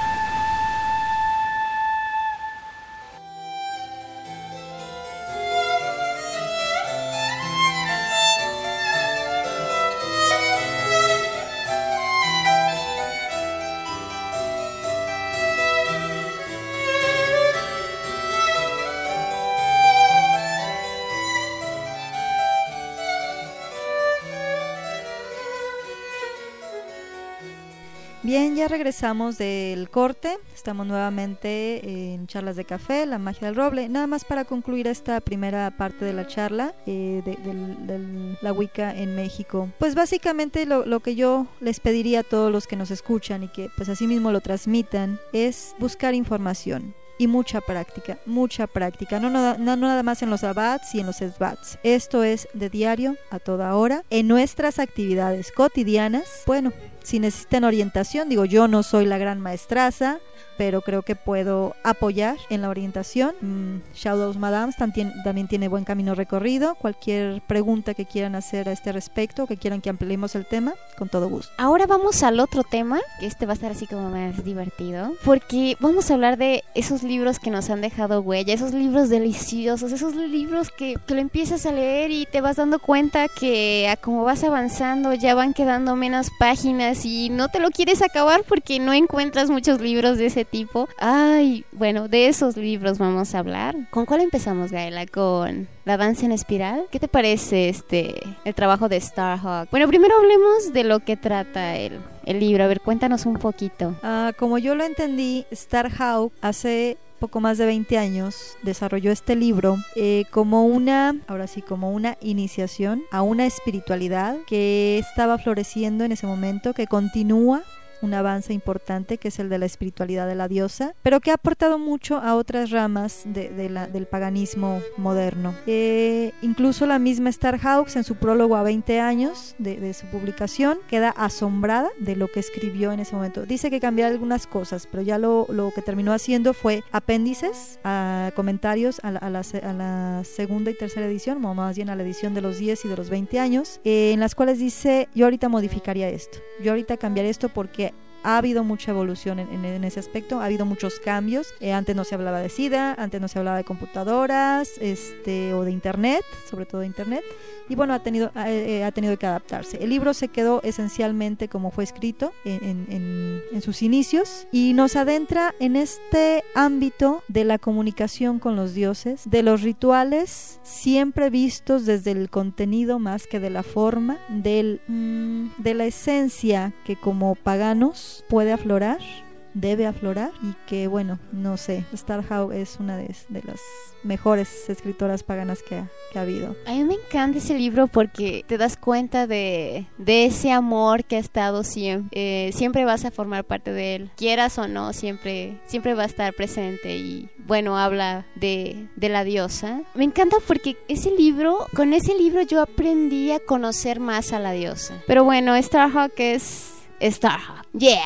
Bien, ya regresamos del corte, estamos nuevamente en Charlas de Café, la magia del roble. Nada más para concluir esta primera parte de la charla eh, de, de, de la Wicca en México. Pues básicamente lo, lo que yo les pediría a todos los que nos escuchan y que pues así mismo lo transmitan es buscar información. Y mucha práctica, mucha práctica, no, no, no nada más en los abbats y en los esbats. Esto es de diario, a toda hora, en nuestras actividades cotidianas. Bueno, si necesitan orientación, digo, yo no soy la gran maestraza, pero creo que puedo apoyar en la orientación. Mm, Shoutouts Madams también, también tiene buen camino recorrido. Cualquier pregunta que quieran hacer a este respecto, que quieran que ampliemos el tema, con todo gusto. Ahora vamos al otro tema, que este va a estar así como más divertido, porque vamos a hablar de esos libros que nos han dejado huella, esos libros deliciosos, esos libros que, que lo empiezas a leer y te vas dando cuenta que a como vas avanzando ya van quedando menos páginas y no te lo quieres acabar porque no encuentras muchos libros de ese tipo. Ay, bueno, de esos libros vamos a hablar. ¿Con cuál empezamos, Gaela? ¿Con La danza en espiral? ¿Qué te parece este el trabajo de Starhawk? Bueno, primero hablemos de lo que trata el, el libro. A ver, cuéntanos un poquito. Uh, como yo lo entendí, Starhawk hace poco más de veinte años desarrolló este libro eh, como una, ahora sí, como una iniciación a una espiritualidad que estaba floreciendo en ese momento, que continúa un avance importante, que es el de la espiritualidad de la diosa, pero que ha aportado mucho a otras ramas de, de la, del paganismo moderno. Eh, incluso la misma Starhawk, en su prólogo a veinte años de, de su publicación, queda asombrada de lo que escribió en ese momento. Dice que cambió algunas cosas, pero ya lo, lo que terminó haciendo fue apéndices, a comentarios a la, a, la, a la segunda y tercera edición, o más bien a la edición de los diez y de los veinte años, eh, en las cuales dice: yo ahorita modificaría esto, yo ahorita cambiaría esto porque ha habido mucha evolución en, en, en ese aspecto, ha habido muchos cambios. Eh, antes no se hablaba de SIDA, antes no se hablaba de computadoras, este, o de internet, sobre todo de internet, y bueno, ha tenido, eh, ha tenido que adaptarse. El libro se quedó esencialmente como fue escrito en, en, en, en sus inicios, y nos adentra en este ámbito de la comunicación con los dioses, de los rituales siempre vistos desde el contenido más que de la forma, del, mmm, de la esencia que como paganos puede aflorar, debe aflorar, y que bueno, no sé, Starhawk es una de, de las mejores escritoras paganas que ha, que ha habido. A mí me encanta ese libro porque te das cuenta de, de ese amor que ha estado siempre, eh, siempre vas a formar parte de él, quieras o no, siempre, siempre va a estar presente, y bueno, habla de, de la diosa. Me encanta porque ese libro, con ese libro yo aprendí a conocer más a la diosa. Pero bueno, Starhawk es Starhawk, yeah.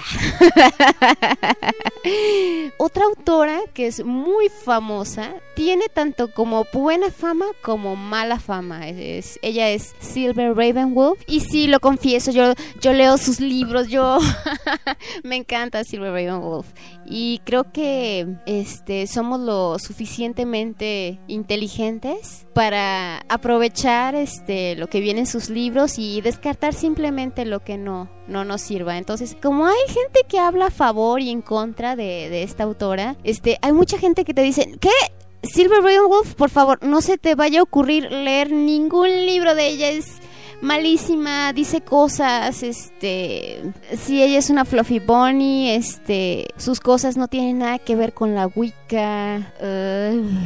Otra autora que es muy famosa, tiene tanto como buena fama como mala fama. Es, ella es Silver Ravenwolf, y sí, lo confieso, yo, yo leo sus libros, yo me encanta Silver Ravenwolf, y creo que este somos lo suficientemente inteligentes para aprovechar este lo que viene en sus libros y descartar simplemente lo que no no nos sirva. Entonces, como hay gente que habla a favor y en contra de, de esta autora, este hay mucha gente que te dice, ¿qué? Silver Ravenwolf, por favor, no se te vaya a ocurrir leer ningún libro de ella, es malísima, dice cosas, este, si ella es una fluffy bunny, este, sus cosas no tienen nada que ver con la Wicca. Uh,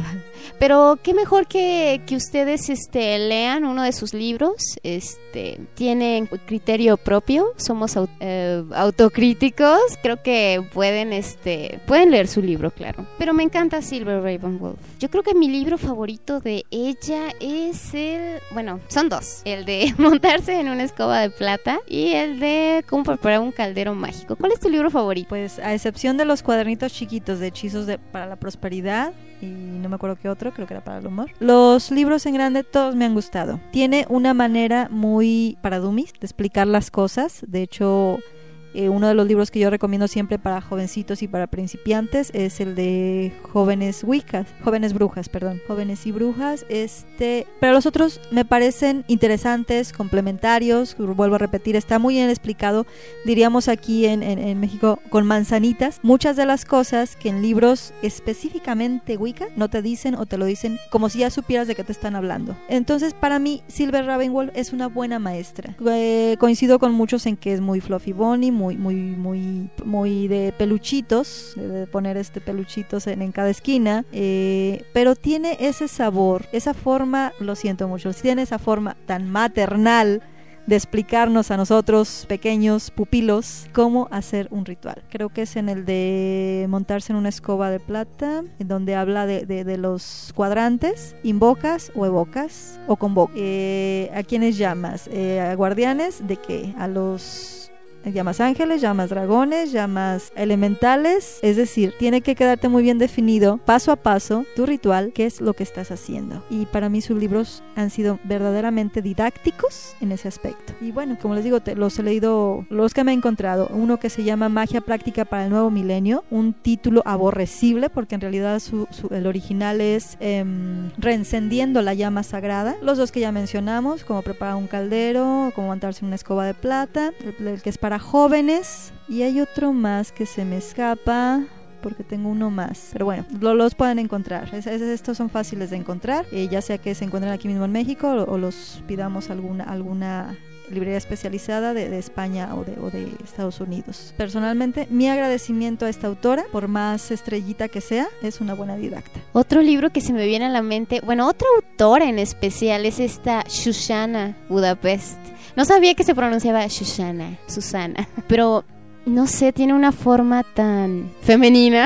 Pero qué mejor que, que ustedes este, lean uno de sus libros. Este, tienen criterio propio, somos au- eh, autocríticos. Creo que pueden, este, pueden leer su libro, claro. Pero me encanta Silver Ravenwolf. Yo creo que mi libro favorito de ella es el... Bueno, son dos. El de montarse en una escoba de plata y el de cómo preparar un caldero mágico. ¿Cuál es tu libro favorito? Pues a excepción de los cuadernitos chiquitos de hechizos de, para la prosperidad y no me acuerdo qué otro, creo que era para el humor, los libros en grande todos me han gustado. Tiene una manera muy para dummies de explicar las cosas. De hecho, Eh, uno de los libros que yo recomiendo siempre para jovencitos y para principiantes es el de Jóvenes Wiccas, Jóvenes Brujas, perdón, Jóvenes y Brujas. Este, pero los otros me parecen interesantes, complementarios. Vuelvo a repetir, está muy bien explicado, diríamos aquí en, en, en México, con manzanitas, muchas de las cosas que en libros específicamente Wicca no te dicen o te lo dicen como si ya supieras de qué te están hablando. Entonces, para mí, Silver Ravenwolf es una buena maestra. Eh, coincido con muchos en que es muy fluffy bunny, muy muy muy muy de peluchitos, de poner este peluchitos en, en cada esquina, eh, pero tiene ese sabor, esa forma, lo siento mucho, tiene esa forma tan maternal de explicarnos a nosotros pequeños pupilos cómo hacer un ritual. Creo que es en el de montarse en una escoba de plata, en donde habla de, de, de los cuadrantes, invocas o evocas o convocas. Eh, ¿A quiénes llamas? Eh, ¿A guardianes? ¿De qué? A los... llamas ángeles, llamas dragones, llamas elementales, es decir, tiene que quedarte muy bien definido paso a paso tu ritual, qué es lo que estás haciendo. Y para mí sus libros han sido verdaderamente didácticos en ese aspecto. Y bueno, como les digo, te, los he leído, los que me he encontrado, uno que se llama Magia Práctica para el Nuevo Milenio, un título aborrecible porque en realidad su, su, el original es eh, Reencendiendo la Llama Sagrada. Los dos que ya mencionamos, como preparar un caldero, como montarse en una escoba de plata, el, el que es para para jóvenes, y hay otro más que se me escapa porque tengo uno más, pero bueno, lo, los pueden encontrar. Es, es, estos son fáciles de encontrar, eh, ya sea que se encuentren aquí mismo en México o, o los pidamos alguna alguna librería especializada de, de España o de, o de Estados Unidos. Personalmente, mi agradecimiento a esta autora, por más estrellita que sea, es una buena didacta. Otro libro que se me viene a la mente, bueno, otra autora en especial es esta Shoshana Budapest. No sabía que se pronunciaba Shoshana, Susana, pero no sé, tiene una forma tan femenina.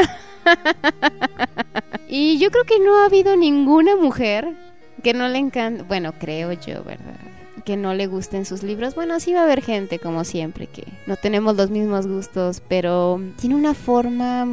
Y yo creo que no ha habido ninguna mujer que no le encante, bueno, creo yo, ¿verdad?, que no le gusten sus libros. Bueno, sí va a haber gente, como siempre, que no tenemos los mismos gustos, pero tiene una forma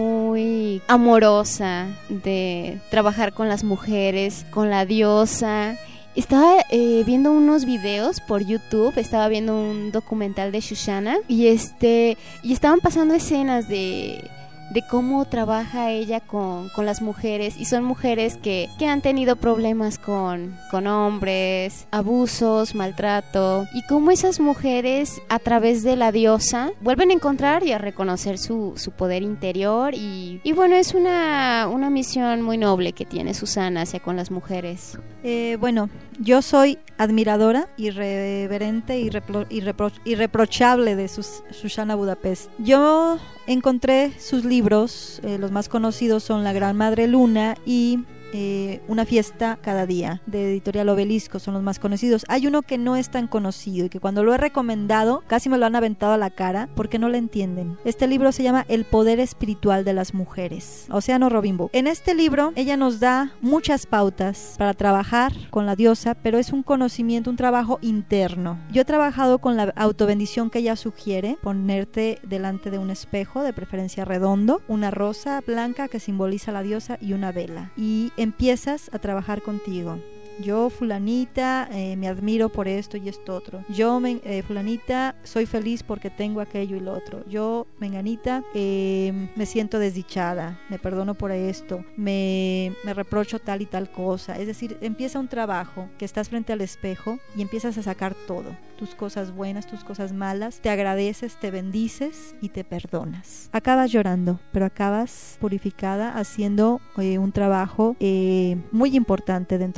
muy amorosa de trabajar con las mujeres, con la diosa. Estaba eh, viendo unos videos por YouTube, estaba viendo un documental de Shoshana y este y estaban pasando escenas de de cómo trabaja ella con, con las mujeres, y son mujeres que, que han tenido problemas con, con hombres, abusos, maltrato, y cómo esas mujeres a través de la diosa vuelven a encontrar y a reconocer su, su poder interior, y, y bueno, es una, una misión muy noble que tiene Susana hacia con las mujeres. Eh, bueno, yo soy admiradora, irreverente y irrepro- irrepro- irreprochable de sus, Shoshana Budapest. Yo encontré sus libros, eh, los más conocidos son La Gran Madre Luna y eh, Una Fiesta Cada Día, de Editorial Obelisco, son los más conocidos. Hay uno que no es tan conocido y que cuando lo he recomendado casi me lo han aventado a la cara porque no lo entienden. Este libro se llama El Poder Espiritual de las Mujeres, Océano Robin Book. En este libro ella nos da muchas pautas para trabajar con la diosa, pero es un conocimiento, un trabajo interno. Yo he trabajado con la autobendición que ella sugiere, ponerte delante de un espejo, de preferencia redondo, una rosa blanca que simboliza a la diosa y una vela, y empiezas a trabajar contigo. Yo, fulanita, eh, me admiro por esto y esto otro. Yo, me, eh, fulanita, soy feliz porque tengo aquello y lo otro. Yo, menganita, eh, me siento desdichada, me perdono por esto, me, me reprocho tal y tal cosa. Es decir, empieza un trabajo que estás frente al espejo y empiezas a sacar todo. Tus cosas buenas, tus cosas malas, te agradeces, te bendices y te perdonas. Acabas llorando, pero acabas purificada, haciendo eh, un trabajo eh, muy importante dentro de ti mismo.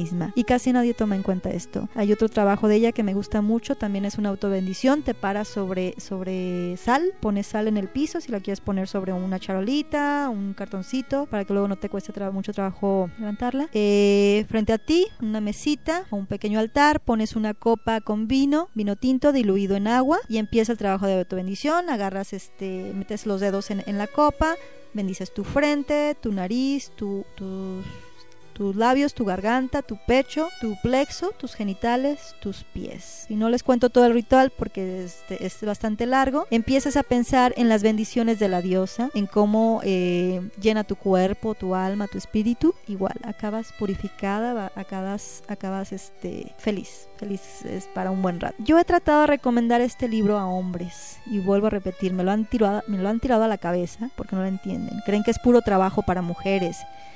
misma. Y casi nadie toma en cuenta esto. Hay otro trabajo de ella que me gusta mucho, también es una autobendición. Te paras sobre, sobre sal, pones sal en el piso, si la quieres poner sobre una charolita, un cartoncito, para que luego no te cueste tra- mucho trabajo levantarla. Eh, frente a ti, una mesita o un pequeño altar, pones una copa con vino, vino tinto diluido en agua, y empieza el trabajo de autobendición. Agarras, este, metes los dedos en, en la copa, bendices tu frente, tu nariz, tu, tus, tus labios, tu garganta, tu pecho, tu plexo, tus genitales, tus pies. Y no les cuento todo el ritual porque es, es bastante largo. Empiezas a pensar en las bendiciones de la diosa, en cómo eh, llena tu cuerpo, tu alma, tu espíritu. Igual, acabas purificada, acabas, acabas este, feliz. Feliz es para un buen rato. Yo he tratado de recomendar este libro a hombres y vuelvo a repetir, me lo han tirado, me lo han tirado a la cabeza porque no lo entienden. Creen que es puro trabajo para mujeres,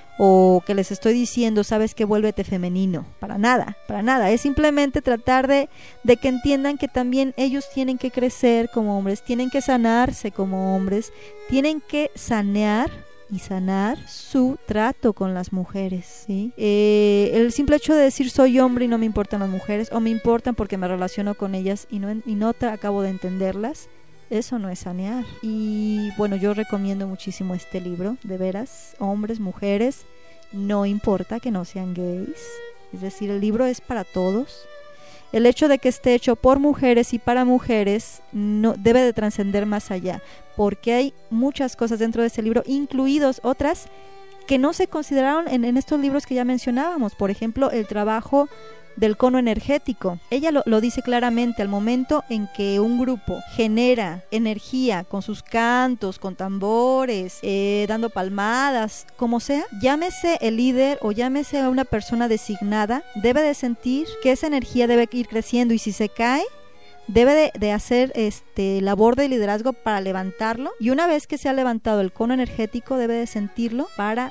o que les estoy diciendo, sabes que vuélvete femenino. Para nada, para nada. Es simplemente tratar de, de que entiendan que también ellos tienen que crecer como hombres, tienen que sanarse como hombres, tienen que sanear y sanar su trato con las mujeres, ¿sí? Eh, el simple hecho de decir soy hombre y no me importan las mujeres, o me importan porque me relaciono con ellas y no, y no te acabo de entenderlas, eso no es sanear. Y bueno, yo recomiendo muchísimo este libro, de veras, hombres, mujeres, no importa que no sean gays, es decir, el libro es para todos. El hecho de que esté hecho por mujeres y para mujeres no debe de trascender más allá, porque hay muchas cosas dentro de este libro, incluidos otras que no se consideraron en, en estos libros que ya mencionábamos. Por ejemplo, el trabajo del cono energético. Ella lo, lo dice claramente, al momento en que un grupo genera energía con sus cantos, con tambores, eh, dando palmadas, como sea, llámese el líder o llámese a una persona designada, debe de sentir que esa energía debe ir creciendo, y si se cae, debe de, de hacer este labor de liderazgo para levantarlo, y una vez que se ha levantado el cono energético debe de sentirlo para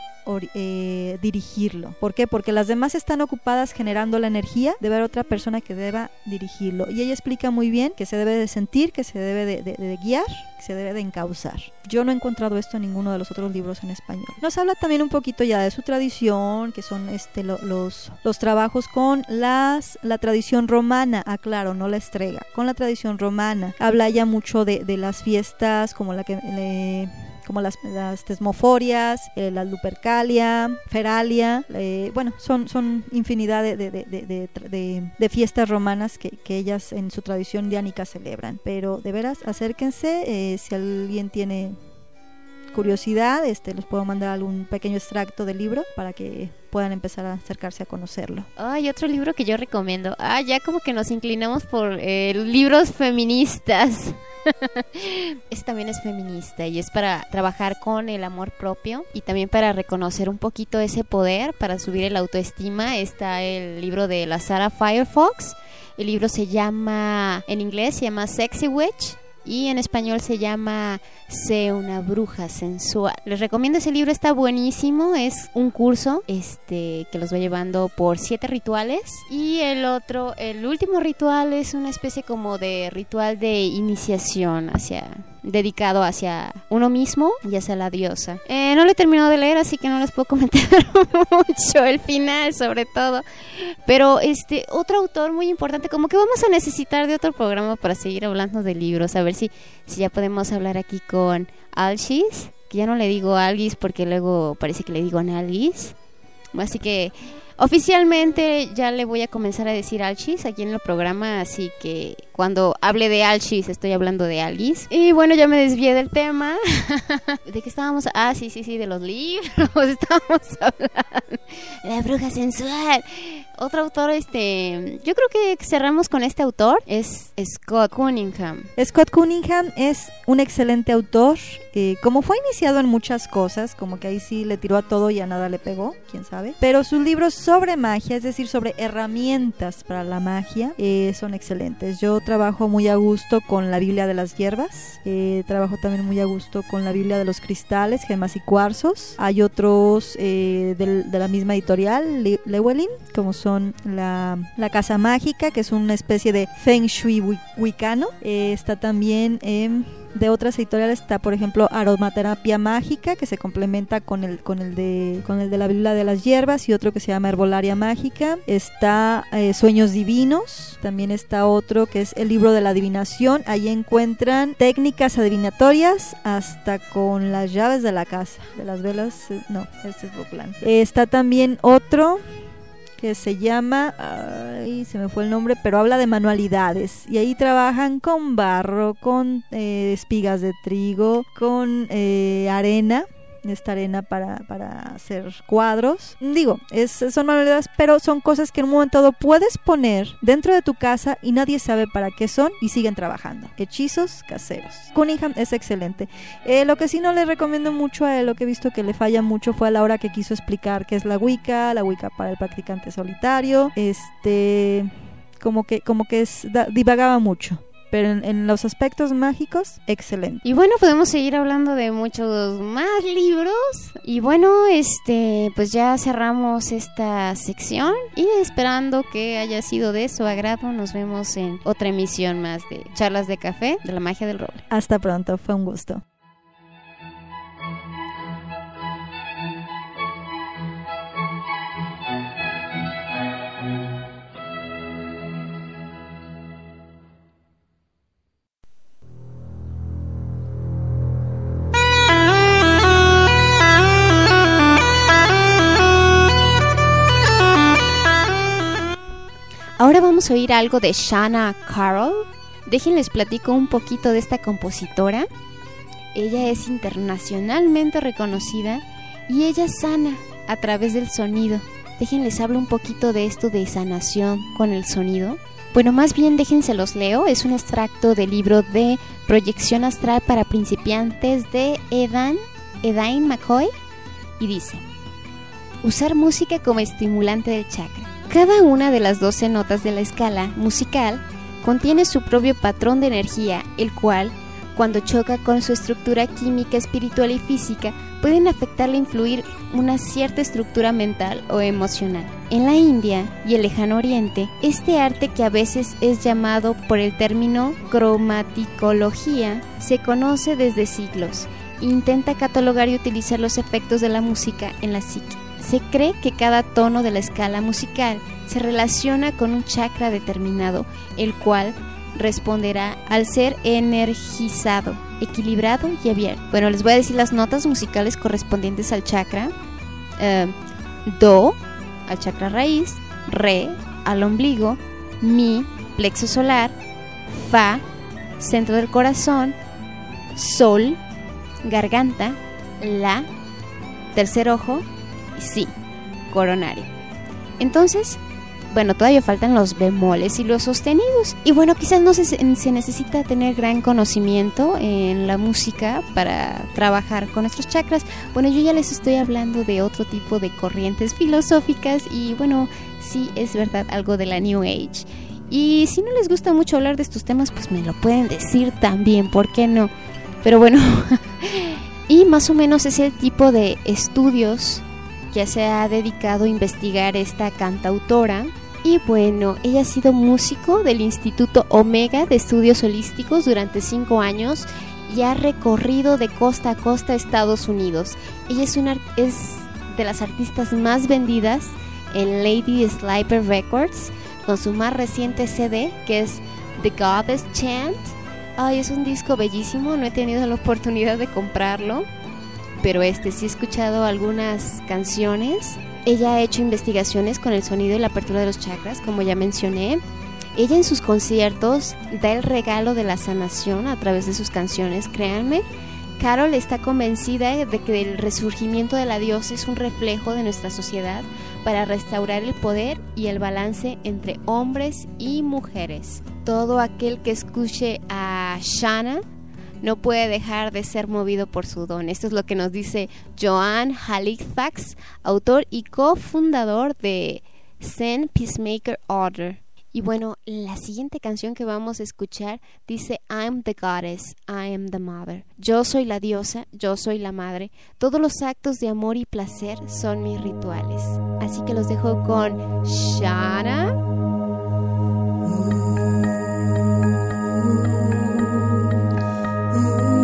eh, dirigirlo. ¿Por qué? Porque las demás están ocupadas generando la energía, debe haber otra persona que deba dirigirlo, y ella explica muy bien que se debe de sentir, que se debe de, de, de guiar, que se debe de encauzar. Yo no he encontrado esto en ninguno de los otros libros en español. Nos habla también un poquito ya de su tradición, que son este lo, los, los trabajos con las la tradición romana, aclaro, no la estrega, con la tradición romana. Habla ya mucho de, de las fiestas como la que le, como las, las tesmoforias, eh, la lupercalia, feralia, eh, bueno, son, son infinidad de, de, de, de, de, de fiestas romanas que, que ellas en su tradición diánica celebran. Pero de veras, acérquense, eh, si alguien tiene curiosidad, este, les puedo mandar algún pequeño extracto del libro para que puedan empezar a acercarse a conocerlo. Ay, otro libro que yo recomiendo. Ah, ya como que nos inclinamos por eh, libros feministas. Este también es feminista y es para trabajar con el amor propio y también para reconocer un poquito ese poder, para subir el autoestima. Está el libro de la Sarah Firefox. El libro se llama, en inglés se llama Sexy Witch, y en español se llama Sé una bruja sensual. Les recomiendo ese libro, está buenísimo. Es un curso este que los va llevando por siete rituales, y el otro, el último ritual es una especie como de ritual de iniciación hacia dedicado hacia uno mismo y hacia la diosa. Eh, no lo he terminado de leer, así que no les puedo comentar mucho el final, sobre todo. Pero este otro autor muy importante, como que vamos a necesitar de otro programa para seguir hablando de libros. A ver si, si ya podemos hablar aquí con Algis, que ya no le digo Algis porque luego parece que le digo Analgis. Así que oficialmente ya le voy a comenzar a decir Algis aquí en el programa, así que cuando hable de Algis estoy hablando de Algis. Y bueno, ya me desvié del tema. ¿De qué estábamos? Ah, sí, sí, sí, de los libros. Estábamos hablando de la bruja sensual. Otro autor, este, yo creo que cerramos con este autor, es Scott Cunningham. Scott Cunningham es un excelente autor. Eh, como fue iniciado en muchas cosas, como que ahí sí le tiró a todo y a nada le pegó, quién sabe. Pero sus libros sobre magia, es decir, sobre herramientas para la magia, eh, son excelentes. Yo trabajo muy a gusto con la Biblia de las hierbas, eh, trabajo también muy a gusto con la Biblia de los cristales, gemas y cuarzos. Hay otros eh, de, de la misma editorial, Le- Llewellyn, como son la, la Casa Mágica, que es una especie de Feng Shui wicano. Eh, está también... Eh, de otras editoriales está, por ejemplo, Aromaterapia Mágica, que se complementa con el con el de con el de la Biblia de las Hierbas, y otro que se llama Herbolaria Mágica. Está eh, Sueños Divinos, también está otro que es el Libro de la Adivinación. Ahí encuentran técnicas adivinatorias hasta con las llaves de la casa, de las velas, eh, no, este es Boclan. Eh, está también otro que se llama, ay, se me fue el nombre, pero habla de manualidades, y ahí trabajan con barro, con eh, espigas de trigo, con eh, arena, esta arena para, para hacer cuadros. Digo, es, son manualidades, pero son cosas que en un momento dado puedes poner dentro de tu casa y nadie sabe para qué son, y siguen trabajando. Hechizos caseros. Cunningham es excelente. Eh, lo que sí no le recomiendo mucho a él, lo que he visto que le falla mucho, fue a la hora que quiso explicar qué es la Wicca, la Wicca para el practicante solitario. Este, como que, como que es, da, divagaba mucho. Pero en, en los aspectos mágicos, excelente. Y bueno, podemos seguir hablando de muchos más libros. Y bueno, este, pues ya cerramos esta sección. Y esperando que haya sido de su agrado, nos vemos en otra emisión más de Charlas de Café de la Magia del Roble. Hasta pronto, fue un gusto. Ahora vamos a oír algo de Shana Carroll. Déjenles platico un poquito de esta compositora. Ella es internacionalmente reconocida y ella sana a través del sonido. Déjenles hablo un poquito de esto de sanación con el sonido. Bueno, más bien déjense los leo. Es un extracto del libro de Proyección Astral para Principiantes de Edan, Edain McCoy. Y dice: usar música como estimulante del chakra. Cada una de las doce notas de la escala musical contiene su propio patrón de energía, el cual, cuando choca con su estructura química, espiritual y física, pueden afectarle e influir una cierta estructura mental o emocional. En la India y el Lejano Oriente, este arte, que a veces es llamado por el término cromaticología, se conoce desde siglos. Intenta catalogar y utilizar los efectos de la música en la psique. Se cree que cada tono de la escala musical se relaciona con un chakra determinado, el cual responderá al ser energizado, equilibrado y abierto. Bueno, les voy a decir las notas musicales correspondientes al chakra. Uh, do, al chakra raíz. Re, al ombligo. Mi, plexo solar. Fa, centro del corazón. Sol, garganta. La, tercer ojo. Sí, coronario. Entonces, bueno, todavía faltan los bemoles y los sostenidos. Y bueno, quizás no se, se necesita tener gran conocimiento en la música para trabajar con nuestros chakras. Bueno, yo ya les estoy hablando de otro tipo de corrientes filosóficas y bueno, sí es verdad, algo de la New Age. Y si no les gusta mucho hablar de estos temas, pues me lo pueden decir también, ¿por qué no? Pero bueno, y más o menos es el tipo de estudios que se ha dedicado a investigar esta cantautora. Y bueno, ella ha sido músico del Instituto Omega de Estudios Holísticos durante cinco años y ha recorrido de costa a costa Estados Unidos. Ella es, una, es de las artistas más vendidas en Lady Sliper Records, con su más reciente C D, que es The Goddess Chant. Ay, es un disco bellísimo, no he tenido la oportunidad de comprarlo, pero este sí he escuchado algunas canciones. Ella ha hecho investigaciones con el sonido y la apertura de los chakras, como ya mencioné. Ella en sus conciertos da el regalo de la sanación a través de sus canciones, créanme. Carol está convencida de que el resurgimiento de la diosa es un reflejo de nuestra sociedad para restaurar el poder y el balance entre hombres y mujeres. Todo aquel que escuche a Shana no puede dejar de ser movido por su don. Esto es lo que nos dice Joan Halifax, autor y cofundador de Zen Peacemaker Order. Y bueno, la siguiente canción que vamos a escuchar dice I'm the goddess, I am the mother. Yo soy la diosa, yo soy la madre. Todos los actos de amor y placer son mis rituales. Así que los dejo con Shana. Ooh.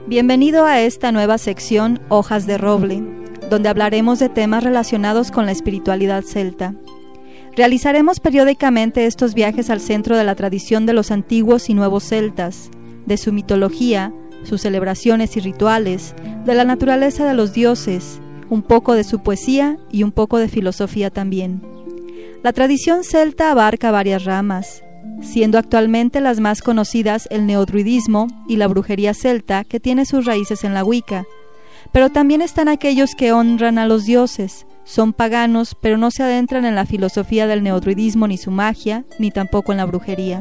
Bienvenido a esta nueva sección Hojas de Roble, donde hablaremos de temas relacionados con la espiritualidad celta. Realizaremos periódicamente estos viajes al centro de la tradición de los antiguos y nuevos celtas, de su mitología, sus celebraciones y rituales, de la naturaleza de los dioses, un poco de su poesía y un poco de filosofía también. La tradición celta abarca varias ramas, siendo actualmente las más conocidas el neodruidismo y la brujería celta, que tiene sus raíces en la Wicca. Pero también están aquellos que honran a los dioses, son paganos, pero no se adentran en la filosofía del neodruidismo ni su magia, ni tampoco en la brujería.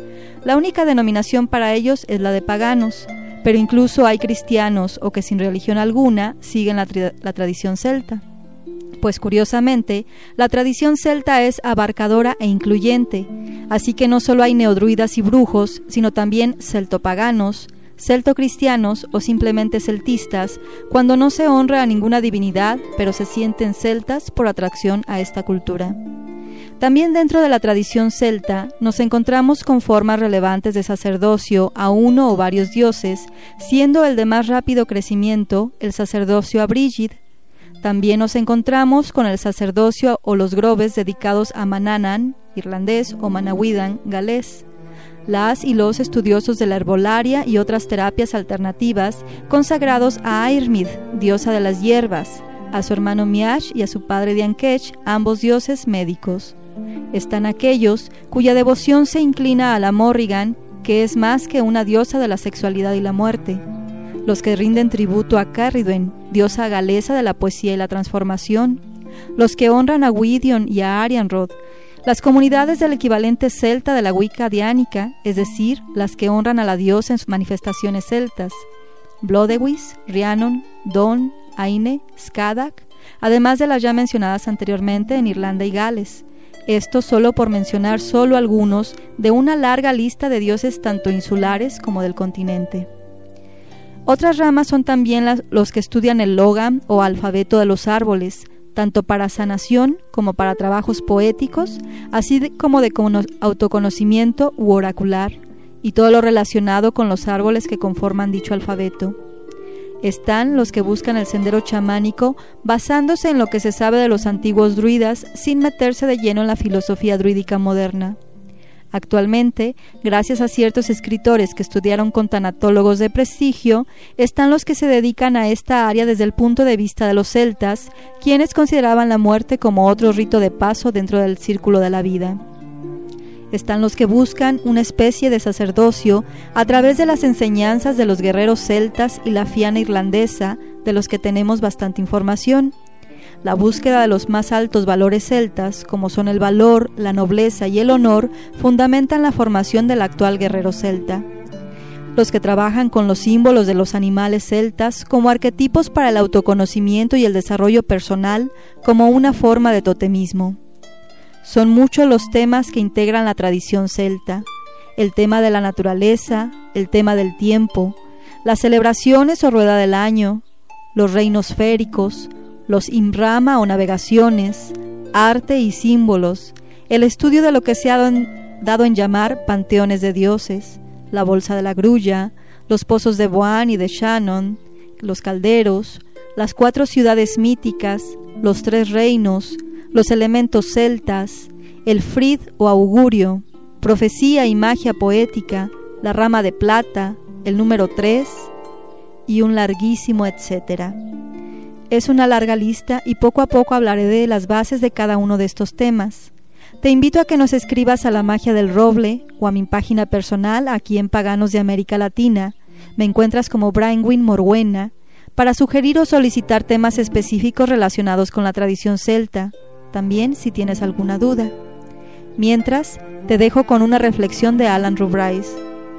La única denominación para ellos es la de paganos, pero incluso hay cristianos o que sin religión alguna siguen la, tra- la tradición celta. Pues curiosamente, la tradición celta es abarcadora e incluyente, así que no solo hay neodruidas y brujos, sino también celtopaganos, celtocristianos o simplemente celtistas, cuando no se honra a ninguna divinidad, pero se sienten celtas por atracción a esta cultura. También dentro de la tradición celta nos encontramos con formas relevantes de sacerdocio a uno o varios dioses, siendo el de más rápido crecimiento el sacerdocio a Brigid. También nos encontramos con el sacerdocio o los grobes dedicados a Manannan, irlandés, o Manawydan, galés. Las y los estudiosos de la herbolaria y otras terapias alternativas consagrados a Airmid, diosa de las hierbas, a su hermano Miash y a su padre Diankech, ambos dioses médicos. Están aquellos cuya devoción se inclina a la Morrigan, que es más que una diosa de la sexualidad y la muerte. Los que rinden tributo a Carridwen, diosa galesa de la poesía y la transformación. Los que honran a Gwydion y a Arianrod. Las comunidades del equivalente celta de la Wicca diánica, es decir, las que honran a la diosa en sus manifestaciones celtas. Blodeuwis, Rhiannon, Don, Aine, Scadag, además de las ya mencionadas anteriormente en Irlanda y Gales. Esto solo por mencionar solo algunos de una larga lista de dioses tanto insulares como del continente. Otras ramas son también las, los que estudian el logam o alfabeto de los árboles, tanto para sanación como para trabajos poéticos, así de, como de cono- autoconocimiento u oracular, y todo lo relacionado con los árboles que conforman dicho alfabeto. Están los que buscan el sendero chamánico basándose en lo que se sabe de los antiguos druidas sin meterse de lleno en la filosofía druídica moderna. Actualmente, gracias a ciertos escritores que estudiaron con tanatólogos de prestigio, están los que se dedican a esta área desde el punto de vista de los celtas, quienes consideraban la muerte como otro rito de paso dentro del círculo de la vida. Están los que buscan una especie de sacerdocio a través de las enseñanzas de los guerreros celtas y la fiana irlandesa, de los que tenemos bastante información. La búsqueda de los más altos valores celtas, como son el valor, la nobleza y el honor, fundamentan la formación del actual guerrero celta. Los que trabajan con los símbolos de los animales celtas como arquetipos para el autoconocimiento y el desarrollo personal, como una forma de totemismo. Son muchos los temas que integran la tradición celta: el tema de la naturaleza, el tema del tiempo, las celebraciones o rueda del año, los reinos féricos, los imrama o navegaciones, arte y símbolos, el estudio de lo que se ha dado en llamar panteones de dioses, la bolsa de la grulla, los pozos de Boan y de Shannon, los calderos, las cuatro ciudades míticas, los tres reinos, los elementos celtas, el frid o augurio, profecía y magia poética, la rama de plata, el número tres y un larguísimo etcétera. Es una larga lista y poco a poco hablaré de las bases de cada uno de estos temas. Te invito a que nos escribas a La Magia del Roble o a mi página personal aquí en Paganos de América Latina. Me encuentras como Brainwin Morwena, para sugerir o solicitar temas específicos relacionados con la tradición celta, también si tienes alguna duda. Mientras, te dejo con una reflexión de Alan Rubrais.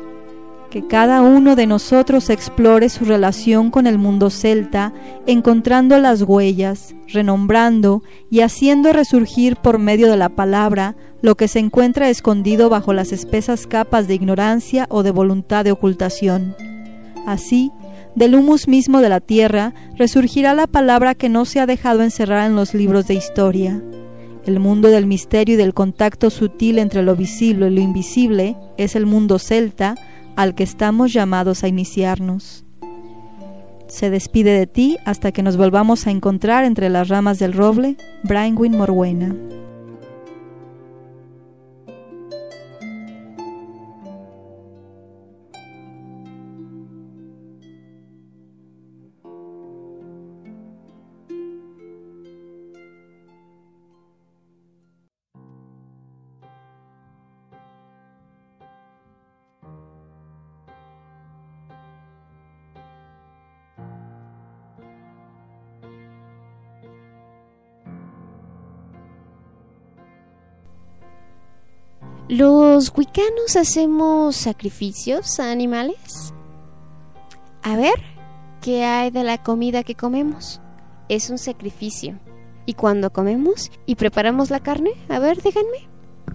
Que cada uno de nosotros explore su relación con el mundo celta, encontrando las huellas, renombrando y haciendo resurgir por medio de la palabra lo que se encuentra escondido bajo las espesas capas de ignorancia o de voluntad de ocultación. Así, del humus mismo de la tierra resurgirá la palabra que no se ha dejado encerrar en los libros de historia. El mundo del misterio y del contacto sutil entre lo visible y lo invisible es el mundo celta, al que estamos llamados a iniciarnos. Se despide de ti hasta que nos volvamos a encontrar entre las ramas del roble, Brynwyn Morwena. ¿Los wicanos hacemos sacrificios a animales? A ver, ¿qué hay de la comida que comemos? Es un sacrificio. ¿Y cuando comemos y preparamos la carne? A ver, díganme.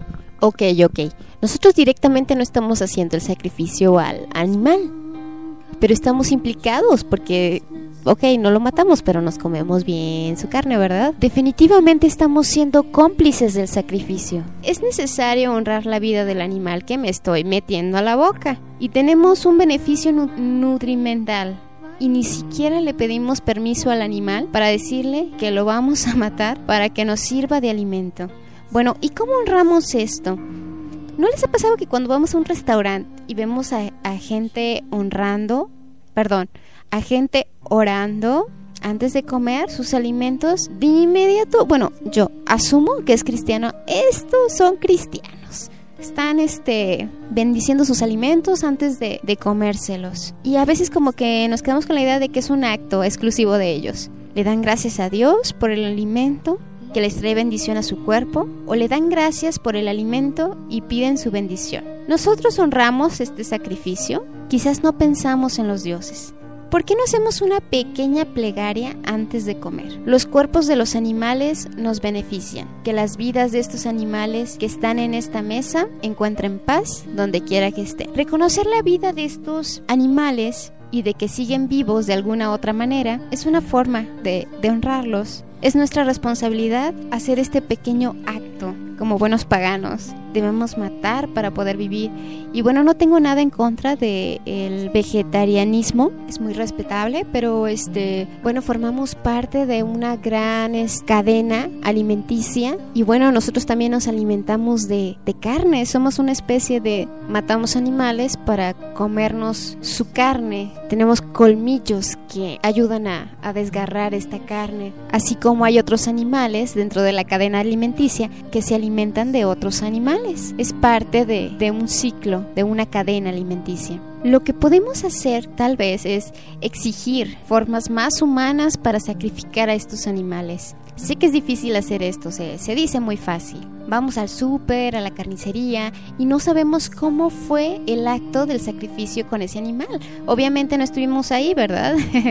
Ok, ok. Nosotros directamente no estamos haciendo el sacrificio al animal, pero estamos implicados porque... Ok, no lo matamos, pero nos comemos bien su carne, ¿verdad? Definitivamente estamos siendo cómplices del sacrificio. Es necesario honrar la vida del animal que me estoy metiendo a la boca. Y tenemos un beneficio nu- nutrimental. Y ni siquiera le pedimos permiso al animal para decirle que lo vamos a matar para que nos sirva de alimento. Bueno, ¿y cómo honramos esto? ¿No les ha pasado que cuando vamos a un restaurante y vemos a, a gente honrando, perdón, a gente orando antes de comer sus alimentos, de inmediato, bueno, yo asumo que es cristiano, estos son cristianos, están este bendiciendo sus alimentos antes de, de comérselos, y a veces como que nos quedamos con la idea de que es un acto exclusivo de ellos. Le dan gracias a Dios por el alimento que les trae bendición a su cuerpo, o le dan gracias por el alimento y piden su bendición. Nosotros honramos este sacrificio, quizás no pensamos en los dioses. ¿Por qué no hacemos una pequeña plegaria antes de comer? Los cuerpos de los animales nos benefician. Que las vidas de estos animales que están en esta mesa encuentren paz donde quiera que estén. Reconocer la vida de estos animales y de que siguen vivos de alguna otra manera es una forma de, de honrarlos. Es nuestra responsabilidad hacer este pequeño acto como buenos paganos. Debemos matar para poder vivir. Y bueno, no tengo nada en contra del vegetarianismo, es muy respetable, pero este, bueno, formamos parte de una gran es, cadena alimenticia. Y bueno, nosotros también nos alimentamos de, de carne. Somos una especie de... matamos animales para comernos su carne. Tenemos colmillos que ayudan a, a desgarrar esta carne. Así como hay otros animales dentro de la cadena alimenticia que se alimentan de otros animales. Es parte de, de un ciclo, de una cadena alimenticia. Lo que podemos hacer tal vez es exigir formas más humanas para sacrificar a estos animales. Sé que es difícil hacer esto, se, se dice muy fácil. Vamos al súper, a la carnicería y no sabemos cómo fue el acto del sacrificio con ese animal. Obviamente no estuvimos ahí, ¿verdad?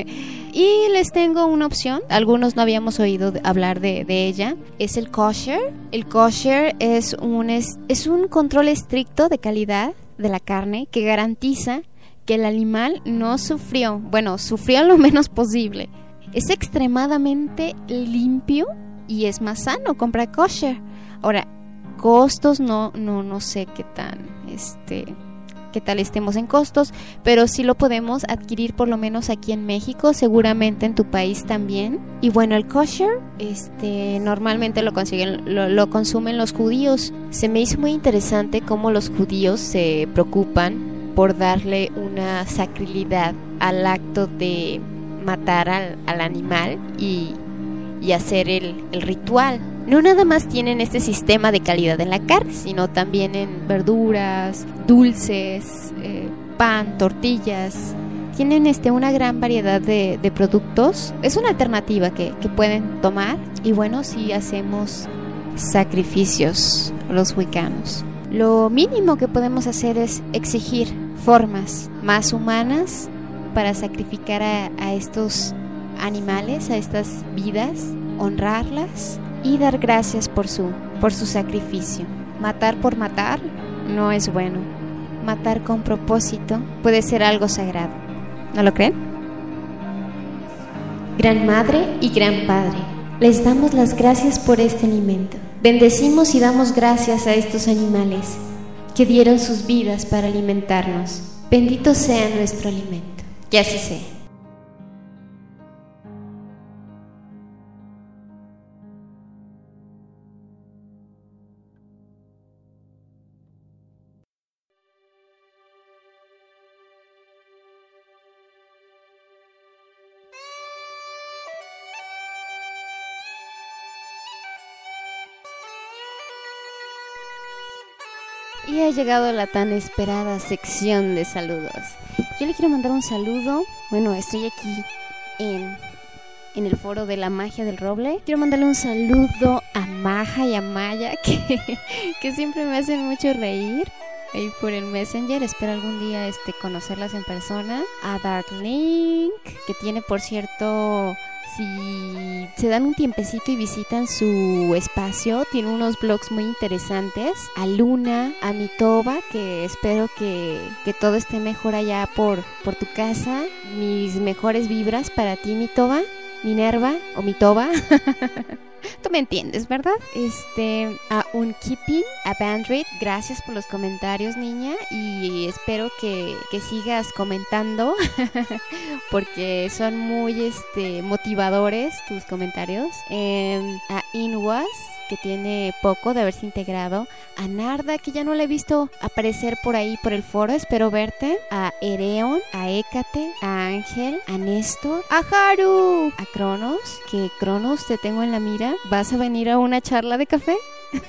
Y les tengo una opción, algunos no habíamos oído hablar de, de ella, es el kosher. El kosher es un, es, es un control estricto de calidad de la carne que garantiza que el animal no sufrió, bueno, sufrió lo menos posible. Es extremadamente limpio y es más sano comprar kosher. Ahora, costos no no no sé qué tan este qué tal estemos en costos, pero sí lo podemos adquirir por lo menos aquí en México, seguramente en tu país también. Y bueno, el kosher este normalmente lo consiguen lo, lo consumen los judíos. Se me hizo muy interesante cómo los judíos se preocupan por darle una sacralidad al acto de matar al, al animal y, y hacer el, el ritual. No nada más tienen este sistema de calidad en la carne, sino también en verduras, dulces, eh, pan, tortillas. Tienen este, una gran variedad de, de productos. Es una alternativa que, que pueden tomar. Y bueno, si hacemos sacrificios los wicanos, lo mínimo que podemos hacer es exigir formas más humanas para sacrificar a, a estos animales, a estas vidas, honrarlas y dar gracias por su, por su sacrificio. Matar por matar no es bueno. Matar con propósito puede ser algo sagrado. ¿No lo creen? Gran Madre y Gran Padre, les damos las gracias por este alimento. Bendecimos y damos gracias a estos animales que dieron sus vidas para alimentarnos. Bendito sea nuestro alimento. Que así sea. Y ha llegado la tan esperada sección de saludos. Yo le quiero mandar un saludo. Bueno, estoy aquí en, en el foro de la magia del roble. Quiero mandarle un saludo a Maja y a Maya, que, que siempre me hacen mucho reír ahí por el Messenger. Espero algún día este, conocerlas en persona. A Dark Link, que tiene, por cierto... Si se dan un tiempecito y visitan su espacio, tiene unos blogs muy interesantes. A Luna, a Mitoba, que espero que, que todo esté mejor allá por, por tu casa. Mis mejores vibras para ti, Mitoba, Minerva o Mitoba. Tú me entiendes, ¿verdad? Este, a Unkeeping, a Bandrit, gracias por los comentarios, niña, y espero que, que sigas comentando porque son muy este motivadores tus comentarios. Eh, a Inwas, que tiene poco de haberse integrado. A Narda, que ya no la he visto aparecer por ahí por el foro, espero verte. A Ereon, a Hécate, a Ángel, a Néstor, a Haru, a Cronos, que Cronos te tengo en la mira. ¿Vas a venir a una charla de café?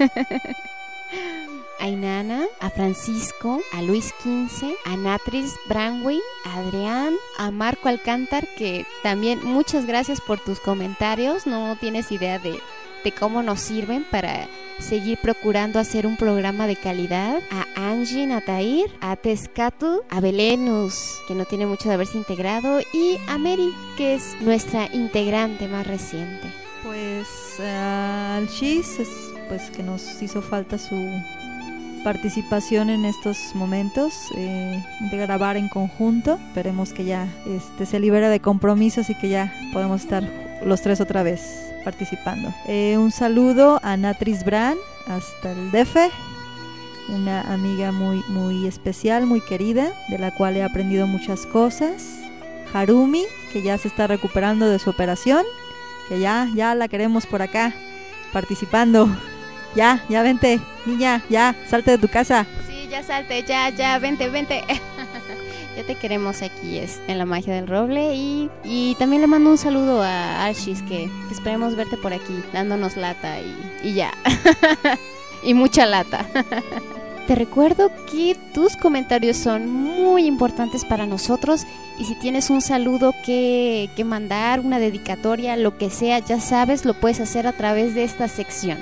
A Inana, a Francisco, a Luis quince, a Natris Branway, a Adrián, a Marco Alcántar, que también muchas gracias por tus comentarios. No tienes idea de de cómo nos sirven para seguir procurando hacer un programa de calidad. A Angie Natair, a Tezcatu, a Belenus, que no tiene mucho de haberse integrado, y a Mary, que es nuestra integrante más reciente. Pues uh, al Chis, es, pues que nos hizo falta su participación en estos momentos, eh, de grabar en conjunto. Esperemos que ya este, se libere de compromisos y que ya podemos estar los tres otra vez participando. Eh, un saludo a Natris Bran hasta el D F, una amiga muy muy especial, muy querida, de la cual he aprendido muchas cosas. Harumi, que ya se está recuperando de su operación, que ya ya la queremos por acá participando. Ya, ya vente, niña, ya, salte de tu casa. Sí, ya salte, ya, ya, vente, vente. Ya te queremos aquí es, en la magia del roble. Y, y también le mando un saludo a Archis, que, que esperemos verte por aquí, dándonos lata y, y ya. Y mucha lata. Te recuerdo que tus comentarios son muy importantes para nosotros. Y si tienes un saludo que, que mandar, una dedicatoria, lo que sea, ya sabes, lo puedes hacer a través de esta sección.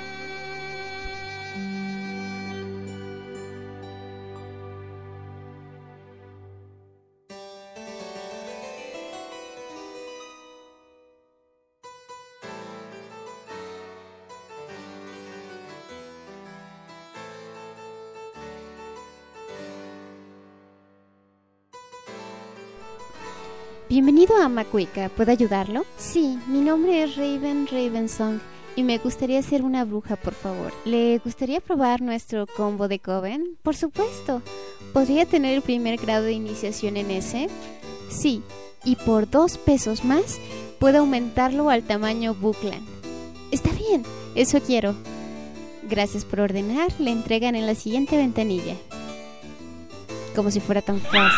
Bienvenido a Macuica, ¿puedo ayudarlo? Sí, mi nombre es Raven Ravensong y me gustaría ser una bruja, por favor. ¿Le gustaría probar nuestro combo de Coven? Por supuesto. ¿Podría tener el primer grado de iniciación en ese? Sí, y por dos pesos más puedo aumentarlo al tamaño Bookland. Está bien, eso quiero. Gracias por ordenar, le entregan en la siguiente ventanilla. Como si fuera tan fácil.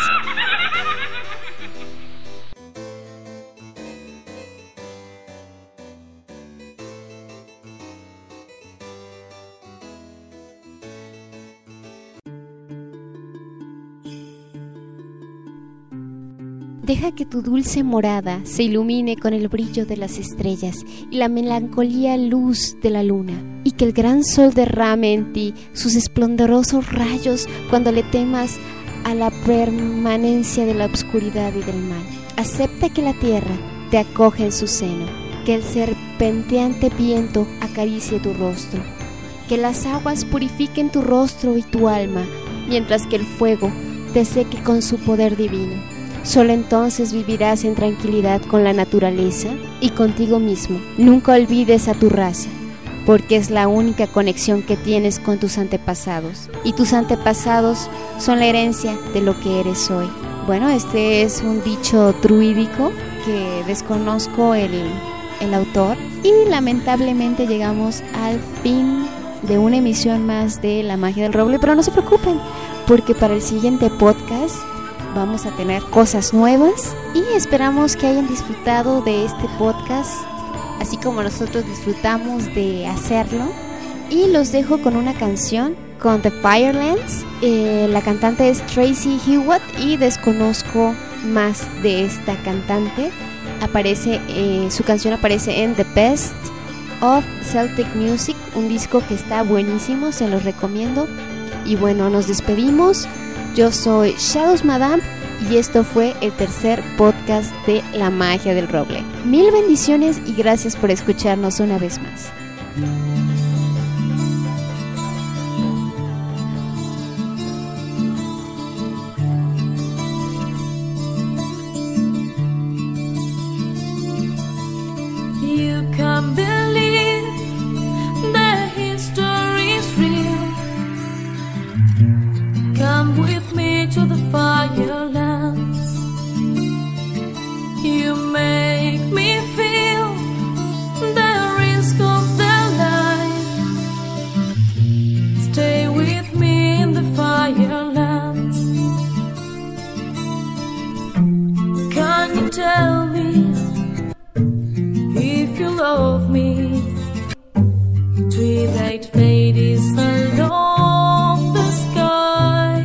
Deja que tu dulce morada se ilumine con el brillo de las estrellas y la melancolía luz de la luna, y que el gran sol derrame en ti sus esplendorosos rayos cuando le temas a la permanencia de la oscuridad y del mal. Acepta que la tierra te acoge en su seno, que el serpenteante viento acaricie tu rostro, que las aguas purifiquen tu rostro y tu alma, mientras que el fuego te seque con su poder divino. Solo entonces vivirás en tranquilidad con la naturaleza y contigo mismo. Nunca olvides a tu raza, porque es la única conexión que tienes con tus antepasados, y tus antepasados son la herencia de lo que eres hoy. Bueno, este es un dicho druídico que desconozco el, el autor, y lamentablemente llegamos al fin de una emisión más de La Magia del Roble, pero no se preocupen, porque para el siguiente podcast vamos a tener cosas nuevas y esperamos que hayan disfrutado de este podcast, así como nosotros disfrutamos de hacerlo. Y los dejo con una canción con The Firelands. Eh, la cantante es Tracy Hewitt y desconozco más de esta cantante. Aparece, eh, su canción aparece en The Best of Celtic Music, un disco que está buenísimo, se los recomiendo. Y bueno, nos despedimos. Yo soy Shadows Madame y esto fue el tercer podcast de La Magia del Roble. Mil bendiciones y gracias por escucharnos una vez más. You can believe the history is real. Come with me to the firelands. You make me feel the risk of the life. Stay with me in the firelands. Can you tell me if you love me? Twilight fade is along the sky.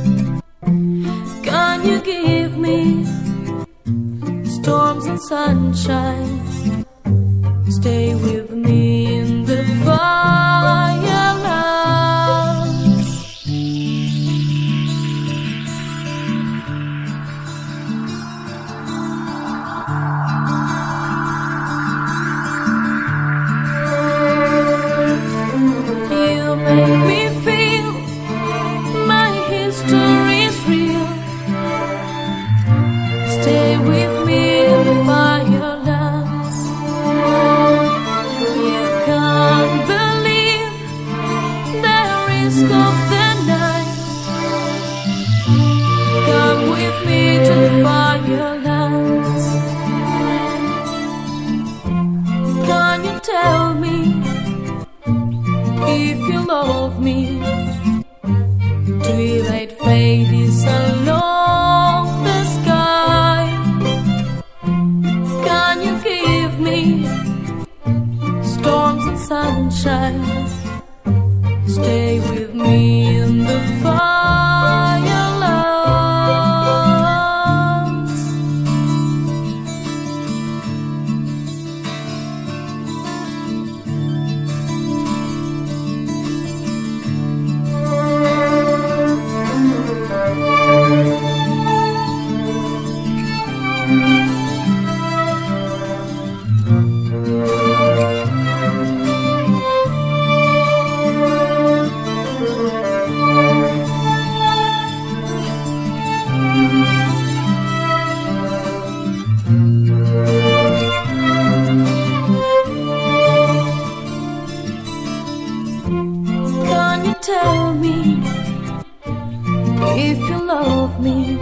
Can you give me storms and sunshine? Stay with me in the firelands. You make me feel my history is real. Stay with me in the firelands. You can't believe the risk of the night. Come with me to the firelands. Can you tell me if you love me? Twilight fade is along the sky. Can you give me storms and sunshine? Stay with me in the firelands. Can you tell me if you love me?